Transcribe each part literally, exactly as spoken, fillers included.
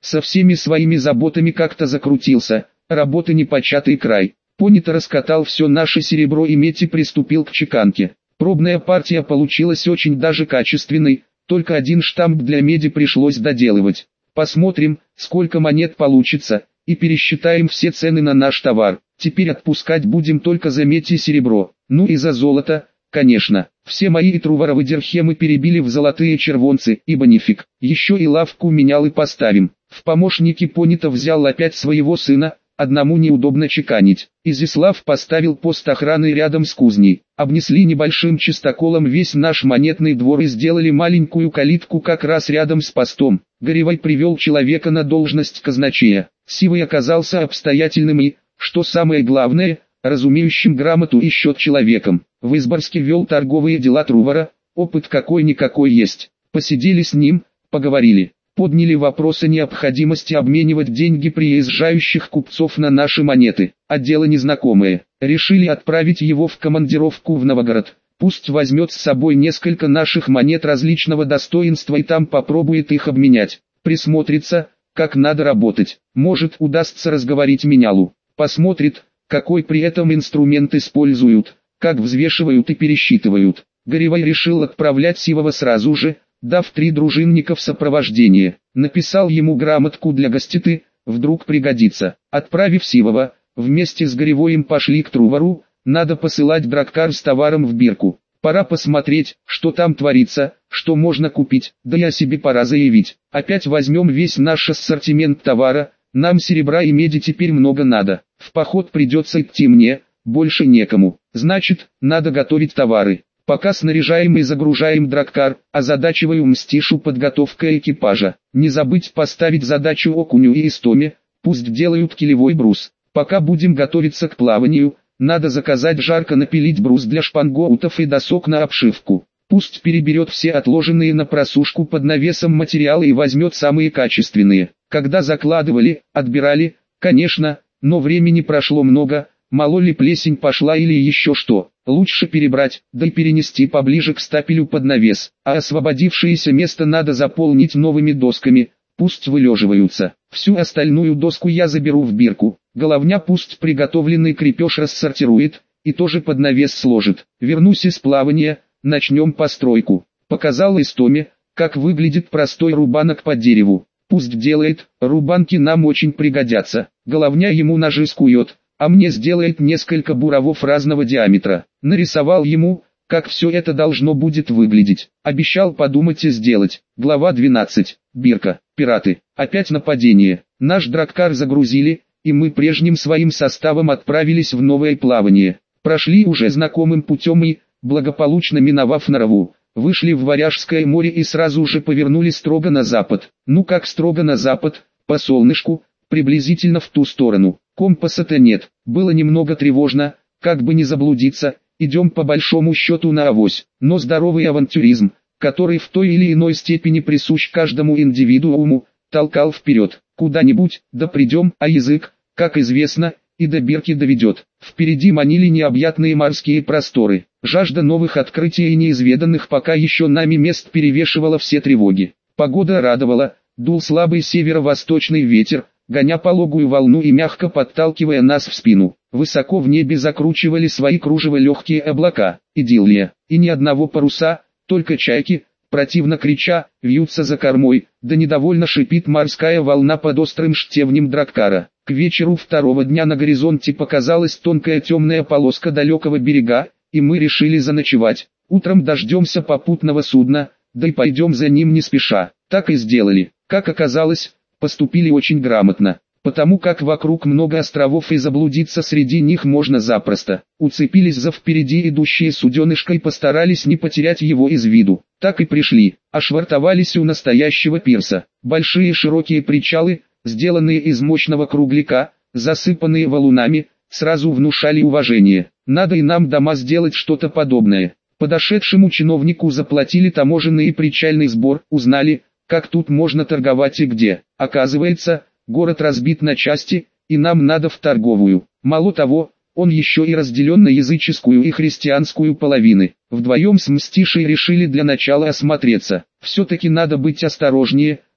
со всеми своими заботами как-то закрутился, работы непочатый край. Понято раскатал все наше серебро и медь и приступил к чеканке. Пробная партия получилась очень даже качественной, только один штамп для меди пришлось доделывать. Посмотрим, сколько монет получится, и пересчитаем все цены на наш товар. Теперь отпускать будем только за медь и серебро, ну и за золото, конечно. Все мои и Труваровы дирхемы перебили в золотые червонцы, ибо нифиг. Еще и лавку менял и поставим. В помощники Понято взял опять своего сына, одному неудобно чеканить. Изяслав поставил пост охраны рядом с кузней. Обнесли небольшим чистоколом весь наш монетный двор и сделали маленькую калитку как раз рядом с постом. Горевой привел человека на должность казначея. Сивый оказался обстоятельным и, что самое главное, разумеющим грамоту и счет человеком. В Изборске вел торговые дела Трувара, опыт какой-никакой есть. Посидели с ним, поговорили. Подняли вопрос о необходимости обменивать деньги приезжающих купцов на наши монеты, а дело незнакомое. Решили отправить его в командировку в Новгород. Пусть возьмет с собой несколько наших монет различного достоинства и там попробует их обменять. Присмотрится, как надо работать. Может, удастся разговорить менялу. Посмотрит, какой при этом инструмент используют, как взвешивают и пересчитывают. Горевой решил отправлять Сивого сразу же, дав три дружинника в сопровождение. Написал ему грамотку для гоститы, вдруг пригодится. Отправив Сивого, вместе с Горевоем пошли к Трувару. Надо посылать драккар с товаром в Бирку. Пора посмотреть, что там творится, что можно купить, да и о себе пора заявить. Опять возьмем весь наш ассортимент товара, нам серебра и меди теперь много надо. В поход придется идти мне, больше некому. Значит, надо готовить товары. Пока снаряжаем и загружаем драккар, озадачиваю Мстишу подготовкой экипажа. Не забыть поставить задачу Окуню и Истоме, пусть делают килевой брус. Пока будем готовиться к плаванию, надо заказать жарко напилить брус для шпангоутов и досок на обшивку. Пусть переберет все отложенные на просушку под навесом материалы и возьмет самые качественные. Когда закладывали, отбирали, конечно, но времени прошло много, мало ли плесень пошла или еще что. Лучше перебрать, да и перенести поближе к стапелю под навес, а освободившееся место надо заполнить новыми досками, пусть вылеживаются. Всю остальную доску я заберу в Бирку. Головня пусть приготовленный крепеж рассортирует, и тоже под навес сложит. Вернусь из плавания, начнем постройку. Показал Истоме, как выглядит простой рубанок под дереву. Пусть делает, рубанки нам очень пригодятся. Головня ему ножи скует, а мне сделает несколько буровов разного диаметра. Нарисовал ему, как все это должно будет выглядеть. Обещал подумать и сделать. Глава двенадцать. Бирка. Пираты. Опять нападение. Наш драккар загрузили, и мы прежним своим составом отправились в новое плавание. Прошли уже знакомым путем и, благополучно миновав Нарову, вышли в Варяжское море и сразу же повернули строго на запад. Ну как строго на запад, по солнышку, приблизительно в ту сторону. Компаса-то нет, было немного тревожно, как бы не заблудиться, идем по большому счету на авось, но здоровый авантюризм, который в той или иной степени присущ каждому индивидууму, толкал вперед, куда-нибудь, да придем, а язык, как известно, и до Бирки доведет. Впереди манили необъятные морские просторы, жажда новых открытий и неизведанных пока еще нами мест перевешивала все тревоги. Погода радовала, дул слабый северо-восточный ветер, гоня пологую волну и мягко подталкивая нас в спину. Высоко в небе закручивали свои кружева легкие облака, идиллия, и ни одного паруса, только чайки, противно крича, вьются за кормой, да недовольно шипит морская волна под острым штевнем драккара. К вечеру второго дня на горизонте показалась тонкая темная полоска далекого берега, и мы решили заночевать. Утром дождемся попутного судна, да и пойдем за ним не спеша. Так и сделали. Как оказалось, поступили очень грамотно, потому как вокруг много островов и заблудиться среди них можно запросто. Уцепились за впереди идущее суденышко и постарались не потерять его из виду. Так и пришли, ошвартовались у настоящего пирса. Большие широкие причалы, сделанные из мощного кругляка, засыпанные валунами, сразу внушали уважение. Надо и нам дома сделать что-то подобное. Подошедшему чиновнику заплатили таможенный и причальный сбор, узнали, как тут можно торговать и где. Оказывается, город разбит на части, и нам надо в торговую. Мало того, он еще и разделен на языческую и христианскую половины. Вдвоем с Мстишей решили для начала осмотреться. Все-таки надо быть осторожнее,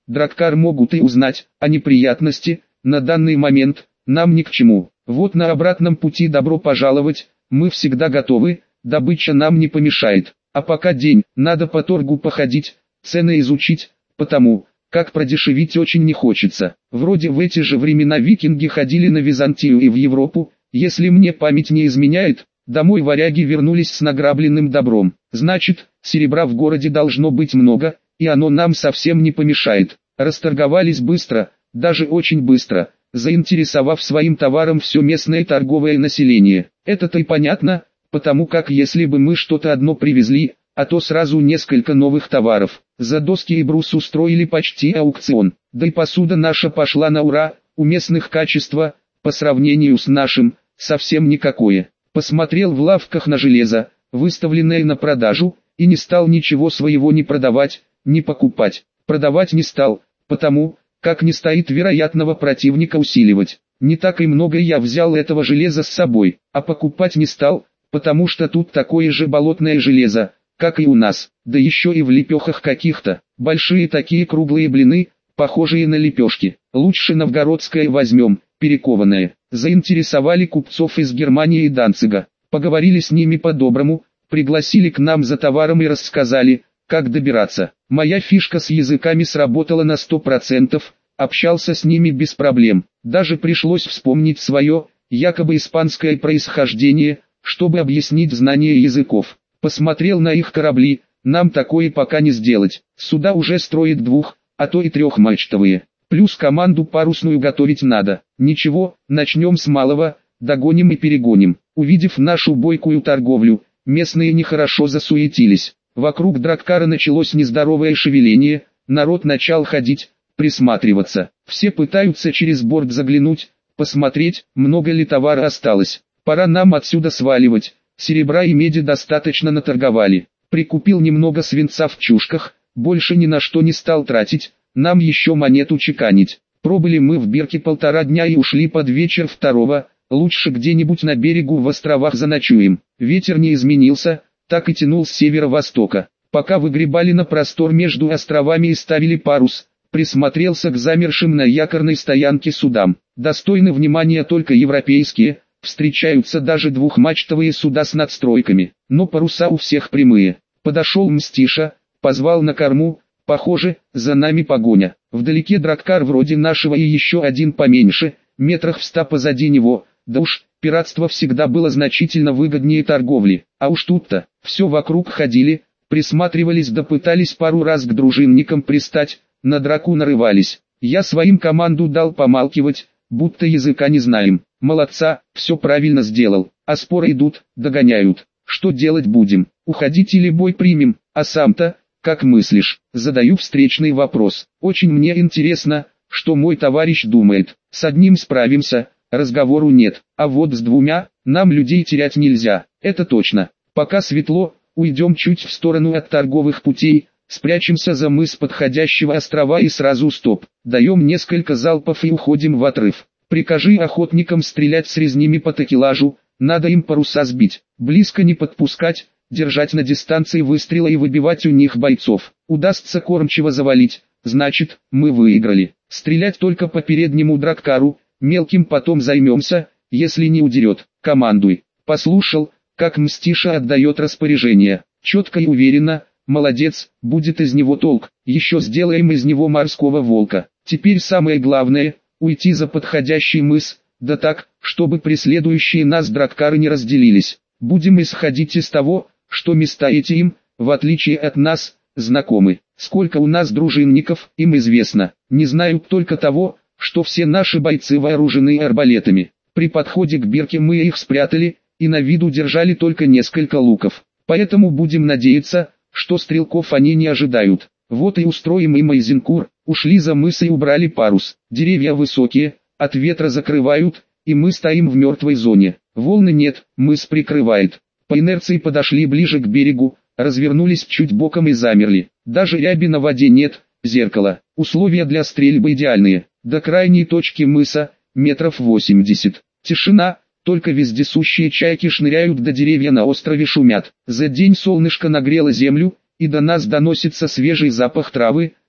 Драккар могут и узнать, а неприятности, на данный момент, нам ни к чему. Вот на обратном пути добро пожаловать, мы всегда готовы, добыча нам не помешает. А пока день, надо по торгу походить, цены изучить, потому, как продешевить очень не хочется. Вроде в эти же времена викинги ходили на Византию и в Европу, если мне память не изменяет, домой варяги вернулись с награбленным добром. Значит, серебра в городе должно быть много, и оно нам совсем не помешает. Расторговались быстро, даже очень быстро, заинтересовав своим товаром все местное торговое население. Это-то и понятно, потому как если бы мы что-то одно привезли, а то сразу несколько новых товаров. За доски и брус устроили почти аукцион. Да и посуда наша пошла на ура, у местных качество, по сравнению с нашим, совсем никакое. Посмотрел в лавках на железо, выставленное на продажу, и не стал ничего своего ни продавать, ни покупать. Продавать не стал, потому, как не стоит вероятного противника усиливать. Не так и много я взял этого железа с собой, а покупать не стал, потому что тут такое же болотное железо, как и у нас, да еще и в лепехах каких-то, большие такие круглые блины, похожие на лепешки. Лучше новгородское возьмем, перекованное. Заинтересовали купцов из Германии и Данцига, поговорили с ними по-доброму, пригласили к нам за товаром и рассказали, как добираться. Моя фишка с языками сработала на сто процентов, общался с ними без проблем. Даже пришлось вспомнить свое, якобы испанское происхождение, чтобы объяснить знание языков. Посмотрел на их корабли, нам такое пока не сделать. Суда уже строят двух, а то и трехмачтовые. Плюс команду парусную готовить надо. Ничего, начнем с малого, догоним и перегоним. Увидев нашу бойкую торговлю, местные нехорошо засуетились. Вокруг Драккара началось нездоровое шевеление, народ начал ходить, присматриваться. Все пытаются через борт заглянуть, посмотреть, много ли товара осталось. Пора нам отсюда сваливать. Серебра и меди достаточно наторговали. Прикупил немного свинца в чушках, больше ни на что не стал тратить, нам еще монету чеканить. Пробыли мы в Бирке полтора дня и ушли под вечер второго, лучше где-нибудь на берегу в островах заночуем. Ветер не изменился, так и тянул с северо-востока. Пока выгребали на простор между островами и ставили парус, присмотрелся к замершим на якорной стоянке судам. Достойны внимания только европейские, встречаются даже двухмачтовые суда с надстройками, но паруса у всех прямые. Подошел Мстиша, позвал на корму, похоже, за нами погоня. Вдалеке Драккар вроде нашего и еще один поменьше, метрах в ста позади него, да уж, пиратство всегда было значительно выгоднее торговли, а уж тут-то, все вокруг ходили, присматривались да пытались пару раз к дружинникам пристать, на драку нарывались. Я своим команду дал помалкивать, будто языка не знаем. Молодца, все правильно сделал, а споры идут, догоняют. Что делать будем, уходить или бой примем, а сам-то, как мыслишь? Задаю встречный вопрос. Очень мне интересно, что мой товарищ думает. С одним справимся, разговору нет, а вот с двумя, нам людей терять нельзя, это точно. Пока светло, уйдем чуть в сторону от торговых путей, спрячемся за мыс подходящего острова и сразу стоп. Даем несколько залпов и уходим в отрыв. Прикажи охотникам стрелять с резнями по такелажу, надо им паруса сбить, близко не подпускать, держать на дистанции выстрела и выбивать у них бойцов. Удастся кормчиво завалить, значит, мы выиграли. Стрелять только по переднему Драккару, мелким потом займемся, если не удерет. Командуй. Послушал, как Мстиша отдает распоряжение, четко и уверенно. Молодец, будет из него толк, еще сделаем из него морского волка. Теперь самое главное, уйти за подходящий мыс, да так, чтобы преследующие нас драккары не разделились. Будем исходить из того, что места эти им, в отличие от нас, знакомы. Сколько у нас дружинников, им известно. Не знают только того, что все наши бойцы вооружены арбалетами. При подходе к Бирке мы их спрятали, и на виду держали только несколько луков. Поэтому будем надеяться, что стрелков они не ожидают. Вот и устроим им Айзенкур. Ушли за мыс и убрали парус. Деревья высокие, от ветра закрывают, и мы стоим в мертвой зоне. Волны нет, мыс прикрывает. По инерции подошли ближе к берегу, развернулись чуть боком и замерли. Даже ряби на воде нет, зеркало. Условия для стрельбы идеальные. До крайней точки мыса, метров восемьдесят. Тишина, только вездесущие чайки шныряют, да деревья на острове шумят. За день солнышко нагрело землю, и до нас доносится свежий запах травы,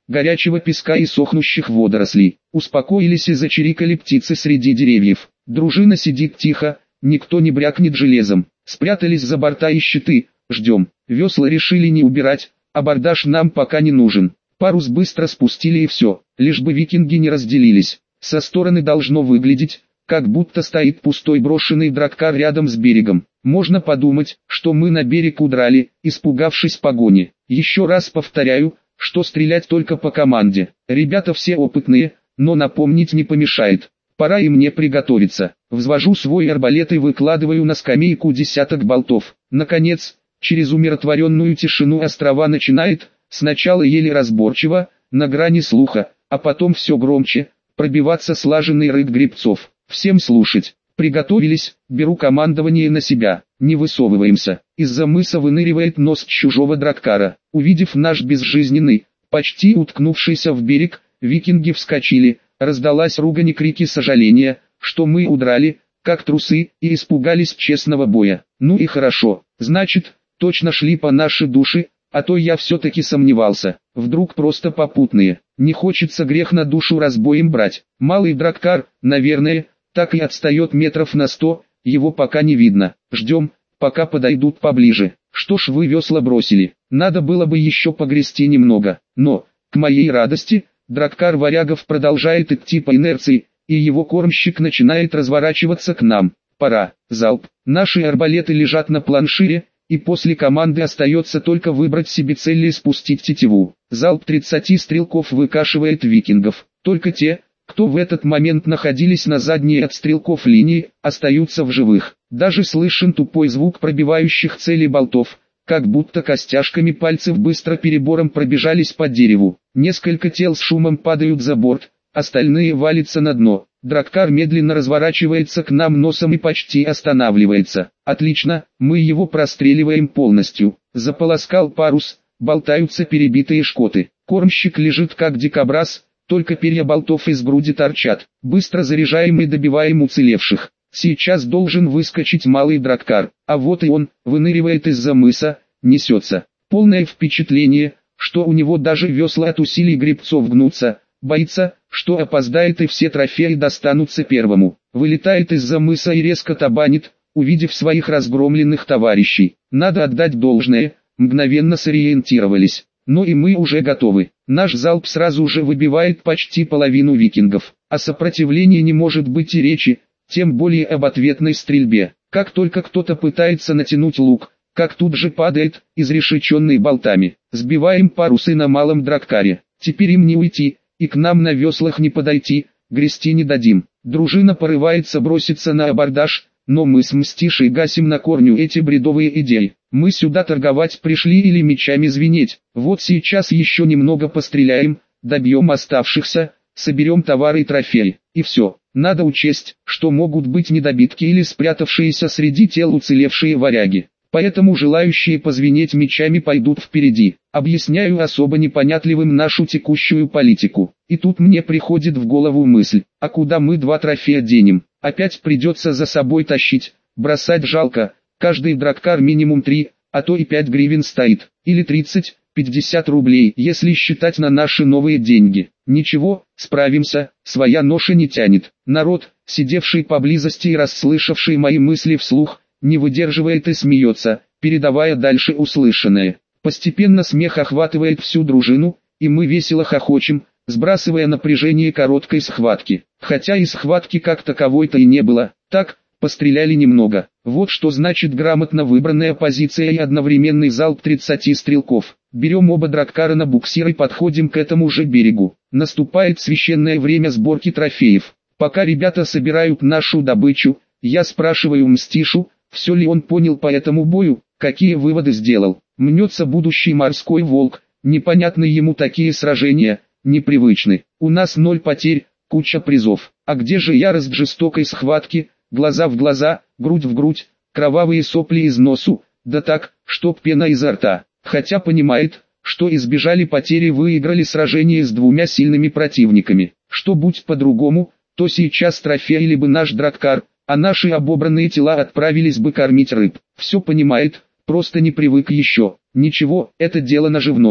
горячего песка и сохнущих водорослей. Успокоились и зачирикали птицы среди деревьев. Дружина сидит тихо, никто не брякнет железом. Спрятались за борта и щиты, ждем. Весла решили не убирать, абордаж нам пока не нужен. Парус быстро спустили и все, лишь бы викинги не разделились. Со стороны должно выглядеть, как будто стоит пустой брошенный драккар рядом с берегом. Можно подумать, что мы на берег удрали, испугавшись погони. Еще раз повторяю, что стрелять только по команде. Ребята все опытные, но напомнить не помешает. Пора и мне приготовиться. Взвожу свой арбалет и выкладываю на скамейку десяток болтов. Наконец, через умиротворенную тишину острова начинает, сначала еле разборчиво, на грани слуха, а потом все громче, пробиваться слаженный рык гребцов. Всем слушать. Приготовились, беру командование на себя, не высовываемся. Из-за мыса выныривает нос чужого драккара. Увидев наш безжизненный, почти уткнувшийся в берег, викинги вскочили, раздалась ругань и крики сожаления, что мы удрали, как трусы, и испугались честного боя. Ну и хорошо, значит, точно шли по нашей душе, а то я все-таки сомневался, вдруг просто попутные. Не хочется грех на душу разбоем брать. Малый драккар, наверное, так и отстает метров на сто, его пока не видно. Ждем, пока подойдут поближе. Что ж вы весла бросили? Надо было бы еще погрести немного. Но, к моей радости, драккар варягов продолжает идти по инерции, и его кормщик начинает разворачиваться к нам. Пора. Залп. Наши арбалеты лежат на планшире, и после команды остается только выбрать себе цель и спустить тетиву. Залп тридцати стрелков выкашивает викингов. Только те, кто в этот момент находились на задней от стрелков линии, остаются в живых. Даже слышен тупой звук пробивающих цели болтов, как будто костяшками пальцев быстро перебором пробежались по дереву. Несколько тел с шумом падают за борт, остальные валятся на дно. Драккар медленно разворачивается к нам носом и почти останавливается. Отлично, мы его простреливаем полностью. Заполоскал парус, болтаются перебитые шкоты. Кормщик лежит как дикобраз, только перья болтов из груди торчат. Быстро заряжаем и добиваем уцелевших. Сейчас должен выскочить малый драккар, а вот и он, выныривает из-за мыса, несется. Полное впечатление, что у него даже весла от усилий гребцов гнутся. Боится, что опоздает и все трофеи достанутся первому. Вылетает из-за мыса и резко табанит, увидев своих разгромленных товарищей. Надо отдать должное, мгновенно сориентировались. Но и мы уже готовы. Наш залп сразу же выбивает почти половину викингов. О сопротивлении не может быть и речи, тем более об ответной стрельбе. Как только кто-то пытается натянуть лук, как тут же падает, изрешеченный болтами. Сбиваем парусы на малом драккаре. Теперь им не уйти, и к нам на веслах не подойти, грести не дадим. Дружина порывается броситься на абордаж, но мы с Мстишей гасим на корню эти бредовые идеи. Мы сюда торговать пришли или мечами звенеть. Вот сейчас еще немного постреляем, добьем оставшихся, соберем товары и трофеи. И все. Надо учесть, что могут быть недобитки или спрятавшиеся среди тел уцелевшие варяги. Поэтому желающие позвенеть мечами пойдут впереди. Объясняю особо непонятливым нашу текущую политику. И тут мне приходит в голову мысль, а куда мы два трофея денем? Опять придется за собой тащить, бросать жалко. Каждый драккар минимум три, а то и пять гривен стоит. Или тридцать, пятьдесят рублей, если считать на наши новые деньги. Ничего, справимся, своя ноша не тянет. Народ, сидевший поблизости и расслышавший мои мысли вслух, не выдерживает и смеется, передавая дальше услышанное. Постепенно смех охватывает всю дружину, и мы весело хохочем, сбрасывая напряжение короткой схватки. Хотя и схватки как таковой-то и не было, так, постреляли немного. Вот что значит грамотно выбранная позиция и одновременный залп тридцати стрелков. Берем оба драккара на буксир и подходим к этому же берегу. Наступает священное время сборки трофеев. Пока ребята собирают нашу добычу, я спрашиваю Мстишу, все ли он понял по этому бою, какие выводы сделал. Мнется будущий морской волк, непонятны ему такие сражения, непривычны. У нас ноль потерь, куча призов. А где же ярость жестокой схватки, глаза в глаза, грудь в грудь, кровавые сопли из носу, да так, чтоб пена изо рта. Хотя понимает, что избежали потери и выиграли сражение с двумя сильными противниками. Что будь по-другому, то сейчас трофеили бы наш драккар, а наши обобранные тела отправились бы кормить рыб. Все понимает, просто не привык еще. Ничего, это дело наживное.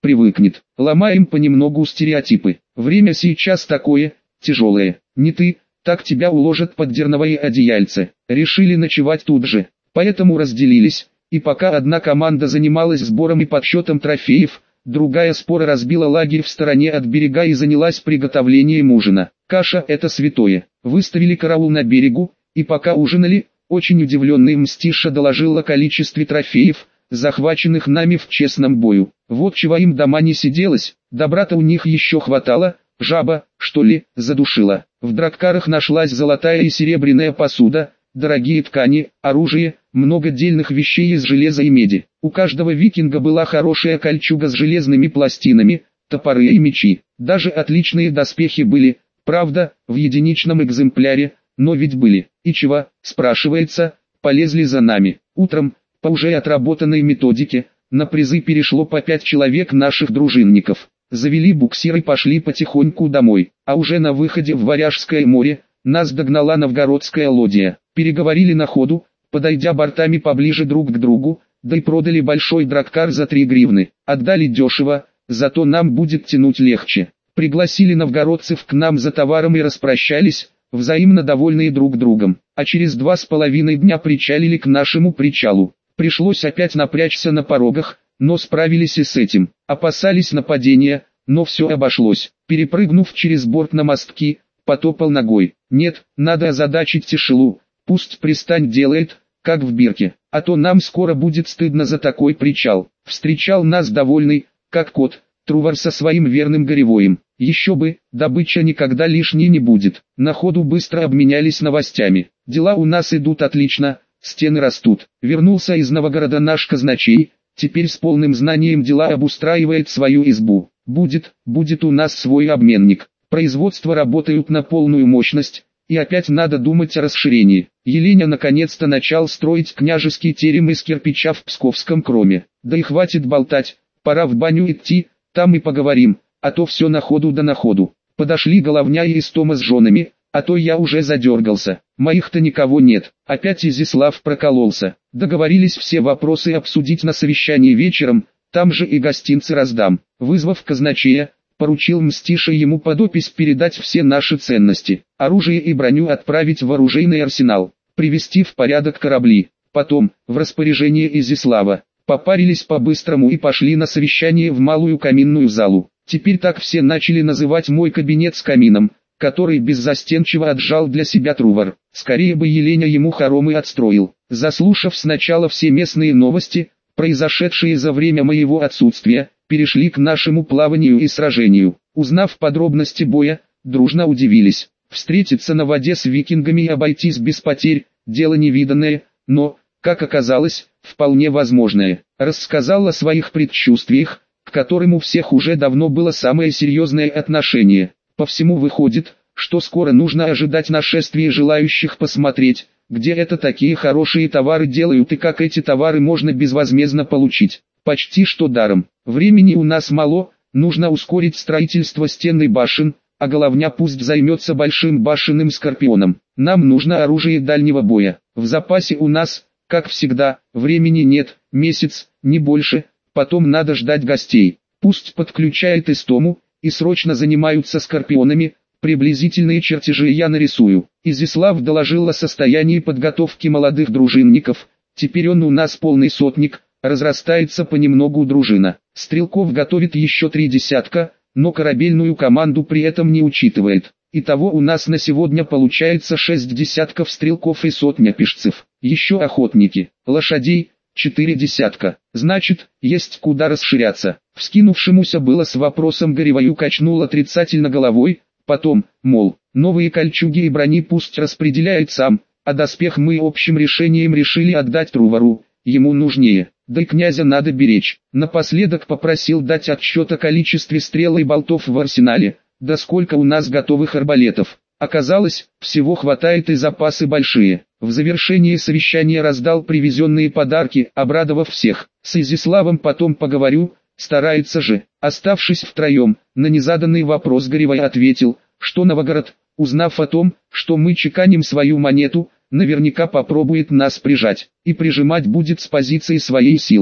привыкнет. Ломаем понемногу стереотипы. Время сейчас такое, тяжелое. Не ты, так тебя уложат под дерновые одеяльце. Решили ночевать тут же, поэтому разделились. И пока одна команда занималась сбором и подсчетом трофеев, другая споро разбила лагерь в стороне от берега и занялась приготовлением ужина. Каша – это святое. Выставили караул на берегу, и пока ужинали, очень удивленный Мстиша доложил о количестве трофеев, захваченных нами в честном бою. Вот чего им дома не сиделось, добра-то у них еще хватало, жаба, что ли, задушила. В драккарах нашлась золотая и серебряная посуда, дорогие ткани, оружие, много дельных вещей из железа и меди. У каждого викинга была хорошая кольчуга с железными пластинами, топоры и мечи. Даже отличные доспехи были, правда, в единичном экземпляре, но ведь были. И чего, спрашивается, полезли за нами. Утром, по уже отработанной методике, на призы перешло по пять человек наших дружинников. Завели буксир и пошли потихоньку домой. А уже на выходе в Варяжское море, нас догнала новгородская лодья. Переговорили на ходу, подойдя бортами поближе друг к другу, да и продали большой драккар за три гривны. Отдали дешево, зато нам будет тянуть легче. Пригласили новгородцев к нам за товаром и распрощались, взаимно довольные друг другом. А через два с половиной дня причалили к нашему причалу. Пришлось опять напрячься на порогах, но справились и с этим. Опасались нападения, но все обошлось. Перепрыгнув через борт на мостки, потопал ногой. Нет, надо озадачить Тишелу, пусть пристань делает, как в Бирке, а то нам скоро будет стыдно за такой причал. Встречал нас довольный, как кот, Трувор со своим верным горевоем. Еще бы, добыча никогда лишней не будет. На ходу быстро обменялись новостями. Дела у нас идут отлично, стены растут. Вернулся из Новгорода наш казначей, теперь с полным знанием дела обустраивает свою избу. Будет, будет у нас свой обменник. Производства работают на полную мощность, и опять надо думать о расширении. Еленя наконец-то начал строить княжеский терем из кирпича в Псковском кроме. Да и хватит болтать, пора в баню идти, там и поговорим, а то все на ходу да на ходу. Подошли Головня и Истома с женами, а то я уже задергался. Моих-то никого нет. Опять Изяслав прокололся. Договорились все вопросы обсудить на совещании вечером, там же и гостинцы раздам. Вызвав казначея, поручил Мстиша ему под опись передать все наши ценности, оружие и броню отправить в оружейный арсенал, привести в порядок корабли. Потом, в распоряжение Изяслава, попарились по-быстрому и пошли на совещание в малую каминную залу. Теперь так все начали называть мой кабинет с камином, который беззастенчиво отжал для себя Трувор. Скорее бы Еленя ему хоромы отстроил. Заслушав сначала все местные новости, произошедшие за время моего отсутствия, перешли к нашему плаванию и сражению. Узнав подробности боя, дружно удивились. Встретиться на воде с викингами и обойтись без потерь – дело невиданное, но, как оказалось, вполне возможное. Рассказал о своих предчувствиях, к которым у всех уже давно было самое серьезное отношение. По всему выходит, что скоро нужно ожидать нашествия желающих посмотреть, где это такие хорошие товары делают и как эти товары можно безвозмездно получить. Почти что даром. Времени у нас мало, нужно ускорить строительство стен и башен, а Головня пусть займется большим башенным скорпионом. Нам нужно оружие дальнего боя. В запасе у нас, как всегда, времени нет, месяц, не больше, потом надо ждать гостей. Пусть подключает Истому, и срочно занимаются скорпионами, приблизительные чертежи я нарисую. Изяслав доложил о состоянии подготовки молодых дружинников, теперь он у нас полный сотник, разрастается понемногу дружина. Стрелков готовит еще три десятка, но корабельную команду при этом не учитывает. Итого у нас на сегодня получается шесть десятков стрелков и сотня пешцев. Еще охотники, лошадей, четыре десятка. Значит, есть куда расширяться. Вскинувшемуся было с вопросом горевою качнул отрицательно головой, потом, мол, новые кольчуги и брони пусть распределяет сам, а доспех мы общим решением решили отдать Трувору, ему нужнее. Да и князя надо беречь. Напоследок попросил дать отчет о количестве стрел и болтов в арсенале, да сколько у нас готовых арбалетов. Оказалось, всего хватает и запасы большие. В завершении совещания раздал привезенные подарки, обрадовав всех. С Изяславом потом поговорю, старается же. Оставшись втроем, на незаданный вопрос Горевой ответил, что Новгород, узнав о том, что мы чеканим свою монету, наверняка попробует нас прижать, и прижимать будет с позиции своей силы.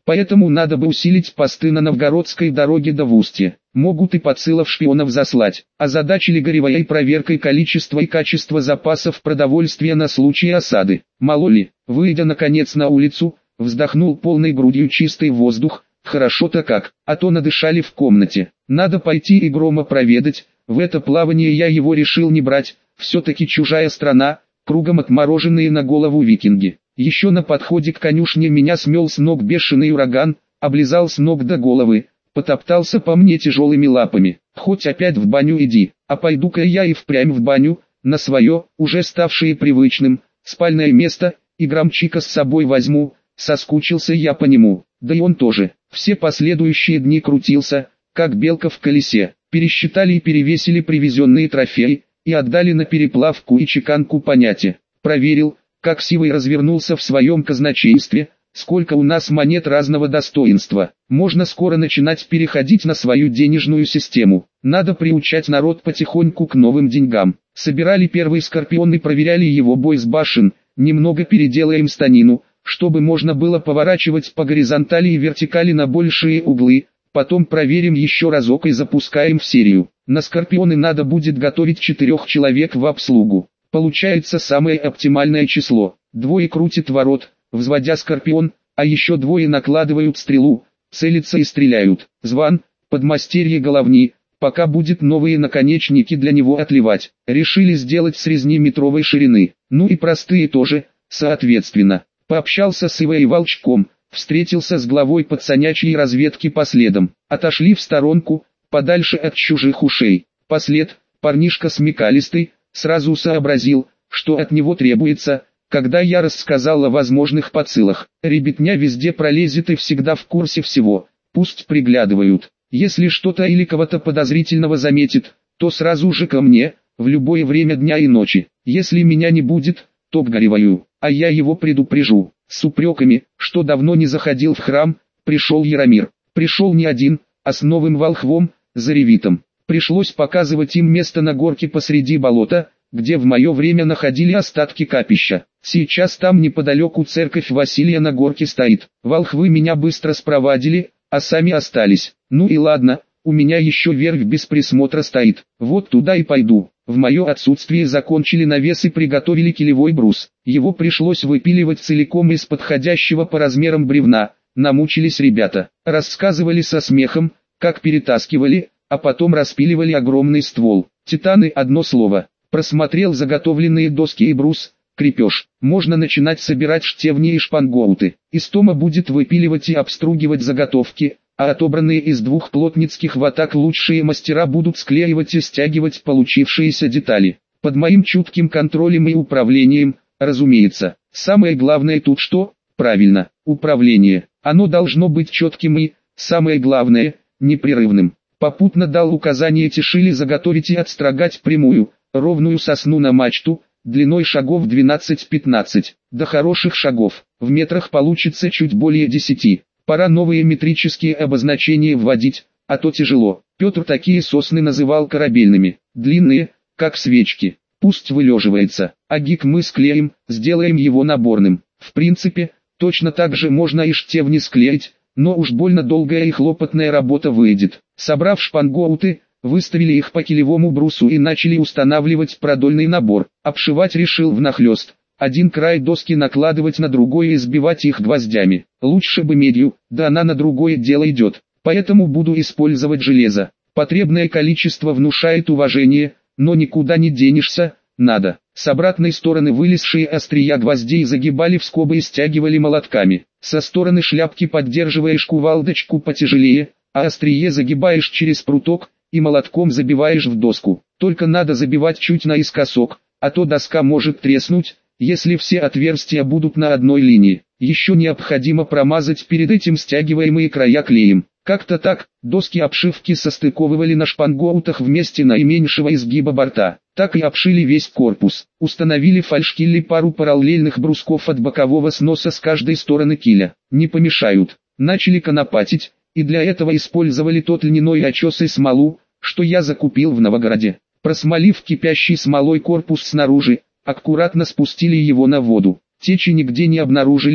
Поэтому надо бы усилить посты на новгородской дороге до в Устье. Могут и подсылов-шпионов заслать. Озадачили Горевая и проверкой количества и качества запасов продовольствия на случай осады. Мало ли, выйдя наконец на улицу, вздохнул полной грудью чистый воздух. Хорошо-то как, а то надышали в комнате. Надо пойти и Грома проведать. В это плавание я его решил не брать. Все-таки чужая страна, кругом отмороженные на голову викинги. Еще на подходе к конюшне меня смел с ног бешеный ураган, облизал с ног до головы, потоптался по мне тяжелыми лапами. Хоть опять в баню иди, а пойду-ка я и впрямь в баню, на свое, уже ставшее привычным, спальное место, и громчика с собой возьму. Соскучился я по нему, да и он тоже. Все последующие дни крутился, как белка в колесе. Пересчитали и перевесили привезенные трофеи, и отдали на переплавку и чеканку понятия. Проверил, как Сивый развернулся в своем казначействе, сколько у нас монет разного достоинства. Можно скоро начинать переходить на свою денежную систему. Надо приучать народ потихоньку к новым деньгам. Собирали первый скорпион и проверяли его бой с башен. Немного переделаем станину, чтобы можно было поворачивать по горизонтали и вертикали на большие углы. Потом проверим еще разок и запускаем в серию. На скорпионы надо будет готовить четырех человек в обслугу. Получается самое оптимальное число. Двое крутят ворот, взводя скорпион, а еще двое накладывают стрелу, целятся и стреляют. Зван, подмастерье головни, пока будет новые наконечники для него отливать. Решили сделать с резни метровой ширины. Ну и простые тоже, соответственно. Пообщался с Ивой и Волчком, встретился с главой пацанячьей разведки по следам. Отошли в сторонку, подальше от чужих ушей. Послед, парнишка смекалистый, сразу сообразил, что от него требуется, когда я рассказал о возможных подсылах. Ребятня везде пролезет и всегда в курсе всего, пусть приглядывают. Если что-то или кого-то подозрительного заметит, то сразу же ко мне, в любое время дня и ночи. Если меня не будет, то к Гореваю, а я его предупрежу. С упреками, что давно не заходил в храм, пришел Яромир. Пришел не один, а с новым волхвом, Заревитом. Пришлось показывать им место на горке посреди болота, где в мое время находили остатки капища. Сейчас там неподалеку церковь Василия на горке стоит. Волхвы меня быстро спровадили, а сами остались. Ну и ладно, у меня еще верх без присмотра стоит. Вот туда и пойду. В мое отсутствие закончили навес и приготовили килевой брус. Его пришлось выпиливать целиком из подходящего по размерам бревна. Намучились ребята. Рассказывали со смехом, как перетаскивали, а потом распиливали огромный ствол. Титаны, одно слово. Просмотрел заготовленные доски и брус, крепеж. Можно начинать собирать штевни и шпангоуты. Истома будет выпиливать и обстругивать заготовки, а отобранные из двух плотницких ватаг лучшие мастера будут склеивать и стягивать получившиеся детали. Под моим чутким контролем и управлением, разумеется. Самое главное тут что? Правильно, управление. Оно должно быть четким и, самое главное, непрерывным. Попутно дал указание Тишили заготовить и отстрогать прямую, ровную сосну на мачту, длиной шагов двенадцать-пятнадцать, до хороших шагов, в метрах получится чуть более десяти. Пора новые метрические обозначения вводить, а то тяжело. Петр такие сосны называл корабельными, длинные, как свечки. Пусть вылеживается, а гик мы склеим, сделаем его наборным. В принципе, точно так же можно и штевни склеить, но уж больно долгая и хлопотная работа выйдет. Собрав шпангоуты, выставили их по килевому брусу и начали устанавливать продольный набор. Обшивать решил внахлёст. Один край доски накладывать на другой и сбивать их гвоздями. Лучше бы медью, да она на другое дело идет. Поэтому буду использовать железо. Потребное количество внушает уважение, но никуда не денешься, надо. С обратной стороны вылезшие острия гвоздей загибали в скобы и стягивали молотками. Со стороны шляпки поддерживаешь кувалдочку потяжелее, а острие загибаешь через пруток и молотком забиваешь в доску. Только надо забивать чуть наискосок, а то доска может треснуть, если все отверстия будут на одной линии. Еще необходимо промазать перед этим стягиваемые края клеем. Как-то так, доски обшивки состыковывали на шпангоутах вместе наименьшего изгиба борта. Так и обшили весь корпус. Установили фальшкилли пару параллельных брусков от бокового сноса с каждой стороны киля. Не помешают. Начали конопатить, и для этого использовали тот льняной очес и смолу, что я закупил в Новогороде. Просмолив кипящей смолой корпус снаружи, аккуратно спустили его на воду. Течи нигде не обнаружили,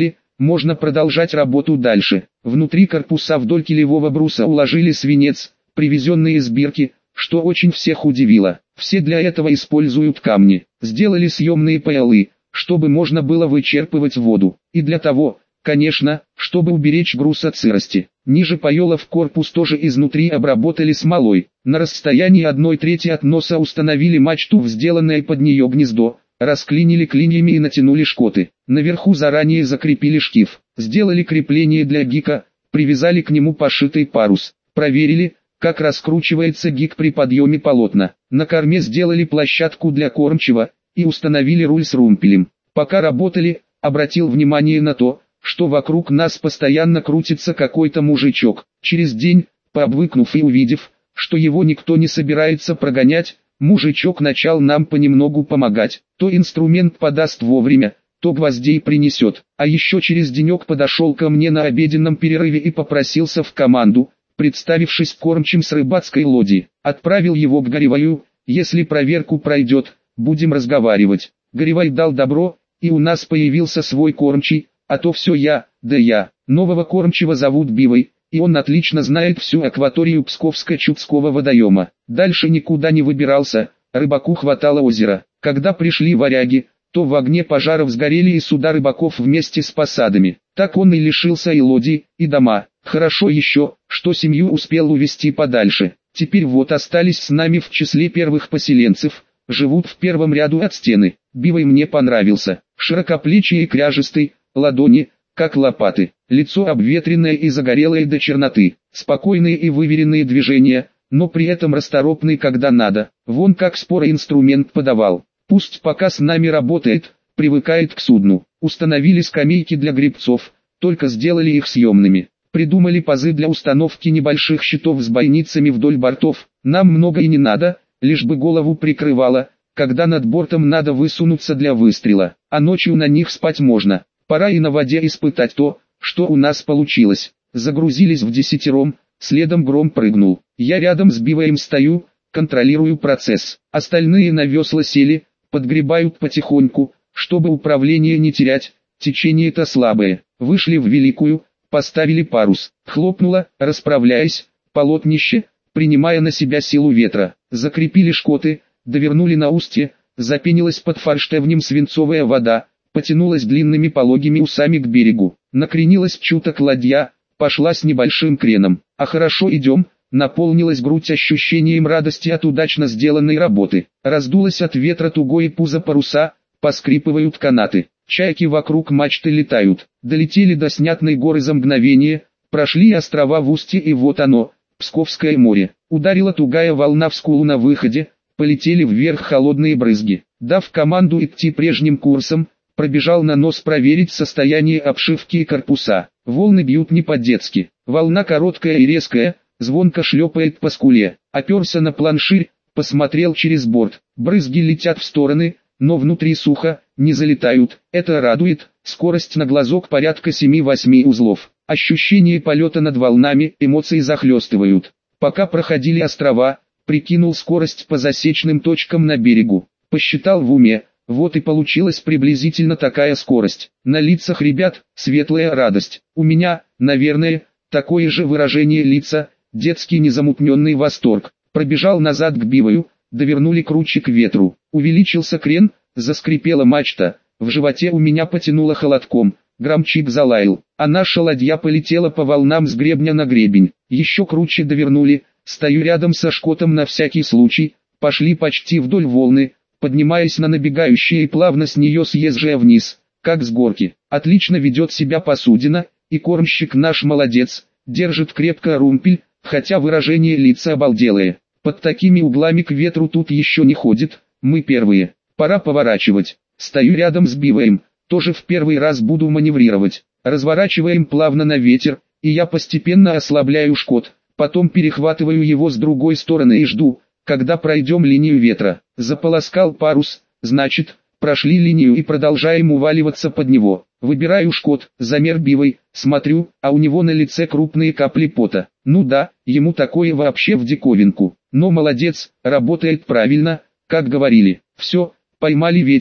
можно продолжать работу дальше. Внутри корпуса вдоль килевого бруса уложили свинец, привезенный из Бирки, что очень всех удивило. Все для этого используют камни. Сделали съемные паялы, чтобы можно было вычерпывать воду. И для того, конечно, чтобы уберечь груз от сырости. Ниже паялов корпус тоже изнутри обработали смолой. На расстоянии одной трети от носа установили мачту в сделанное под нее гнездо, расклинили клиньями и натянули шкоты. Наверху заранее закрепили шкив. Сделали крепление для гика, привязали к нему пошитый парус. Проверили, как раскручивается гик при подъеме полотна. На корме сделали площадку для кормчего и установили руль с румпелем. Пока работали, обратил внимание на то, что вокруг нас постоянно крутится какой-то мужичок. Через день, пообвыкнув и увидев, что его никто не собирается прогонять, мужичок начал нам понемногу помогать. То инструмент подаст вовремя, то гвоздей принесет. А еще через денек подошел ко мне на обеденном перерыве и попросился в команду, представившись кормчим с рыбацкой лодьи. Отправил его к Гореваю, если проверку пройдет, будем разговаривать. Горевай дал добро, и у нас появился свой кормчий, а то все я, да я. Нового кормчего зовут Бивой, и он отлично знает всю акваторию Псковско-Чудского водоема. Дальше никуда не выбирался, рыбаку хватало озера. Когда пришли варяги, то в огне пожаров сгорели и суда рыбаков вместе с посадами. Так он и лишился и лодий, и дома. Хорошо еще, что семью успел увезти подальше. Теперь вот остались с нами в числе первых поселенцев, живут в первом ряду от стены. Бивой мне понравился, широкоплечий и кряжистый, ладони, как лопаты, лицо обветренное и загорелое до черноты, спокойные и выверенные движения, но при этом расторопный когда надо. Вон как споро инструмент подавал. Пусть пока с нами работает, привыкает к судну. Установили скамейки для гребцов, только сделали их съемными. Придумали пазы для установки небольших щитов с бойницами вдоль бортов. Нам много и не надо, лишь бы голову прикрывало, когда над бортом надо высунуться для выстрела, а ночью на них спать можно. Пора и на воде испытать то, что у нас получилось. Загрузились в десятером, следом Гром прыгнул. Я рядом с Бивоем стою, контролирую процесс. Остальные на весла сели, подгребают потихоньку, чтобы управление не терять, течение-то слабое. Вышли в Великую, поставили парус. Хлопнуло, расправляясь, полотнище, принимая на себя силу ветра. Закрепили шкоты, довернули на устье, запенилась под форштевнем свинцовая вода, потянулась длинными пологими усами к берегу. Накренилась чуток ладья, пошла с небольшим креном. А хорошо идем, наполнилась грудь ощущением радости от удачно сделанной работы. Раздулась от ветра тугое пузо паруса, поскрипывают канаты. Чайки вокруг мачты летают. Долетели до Снятной горы за мгновение, прошли острова в устье и вот оно, Псковское море. Ударила тугая волна в скулу на выходе, полетели вверх холодные брызги. Дав команду идти прежним курсом, пробежал на нос проверить состояние обшивки и корпуса. Волны бьют не по-детски. Волна короткая и резкая, звонко шлепает по скуле. Оперся на планширь, посмотрел через борт. Брызги летят в стороны, но внутри сухо, не залетают. Это радует. Скорость на глазок порядка семи-восьми узлов. Ощущение полета над волнами, эмоции захлестывают. Пока проходили острова, прикинул скорость по засечным точкам на берегу. Посчитал в уме. Вот и получилась приблизительно такая скорость. На лицах ребят светлая радость. У меня, наверное, такое же выражение лица, детский незамутненный восторг. Пробежал назад к Бивою, довернули круче к ветру. Увеличился крен, заскрипела мачта, в животе у меня потянуло холодком. Громчик залаял, а наша ладья полетела по волнам с гребня на гребень. Еще круче довернули, стою рядом со шкотом на всякий случай, пошли почти вдоль волны, поднимаясь на набегающее и плавно с нее съезжая вниз, как с горки. Отлично ведет себя посудина, и кормщик наш молодец, держит крепко румпель, хотя выражение лица обалделое. Под такими углами к ветру тут еще не ходит, мы первые. Пора поворачивать. Стою рядом с Бивоем, тоже в первый раз буду маневрировать. Разворачиваем плавно на ветер, и я постепенно ослабляю шкот, потом перехватываю его с другой стороны и жду, когда пройдем линию ветра. Заполоскал парус, значит, прошли линию и продолжаем уваливаться под него. Выбираю шкот, замер Бивой, смотрю, а у него на лице крупные капли пота. Ну да, ему такое вообще в диковинку. Но молодец, работает правильно, как говорили. Все, поймали ветер,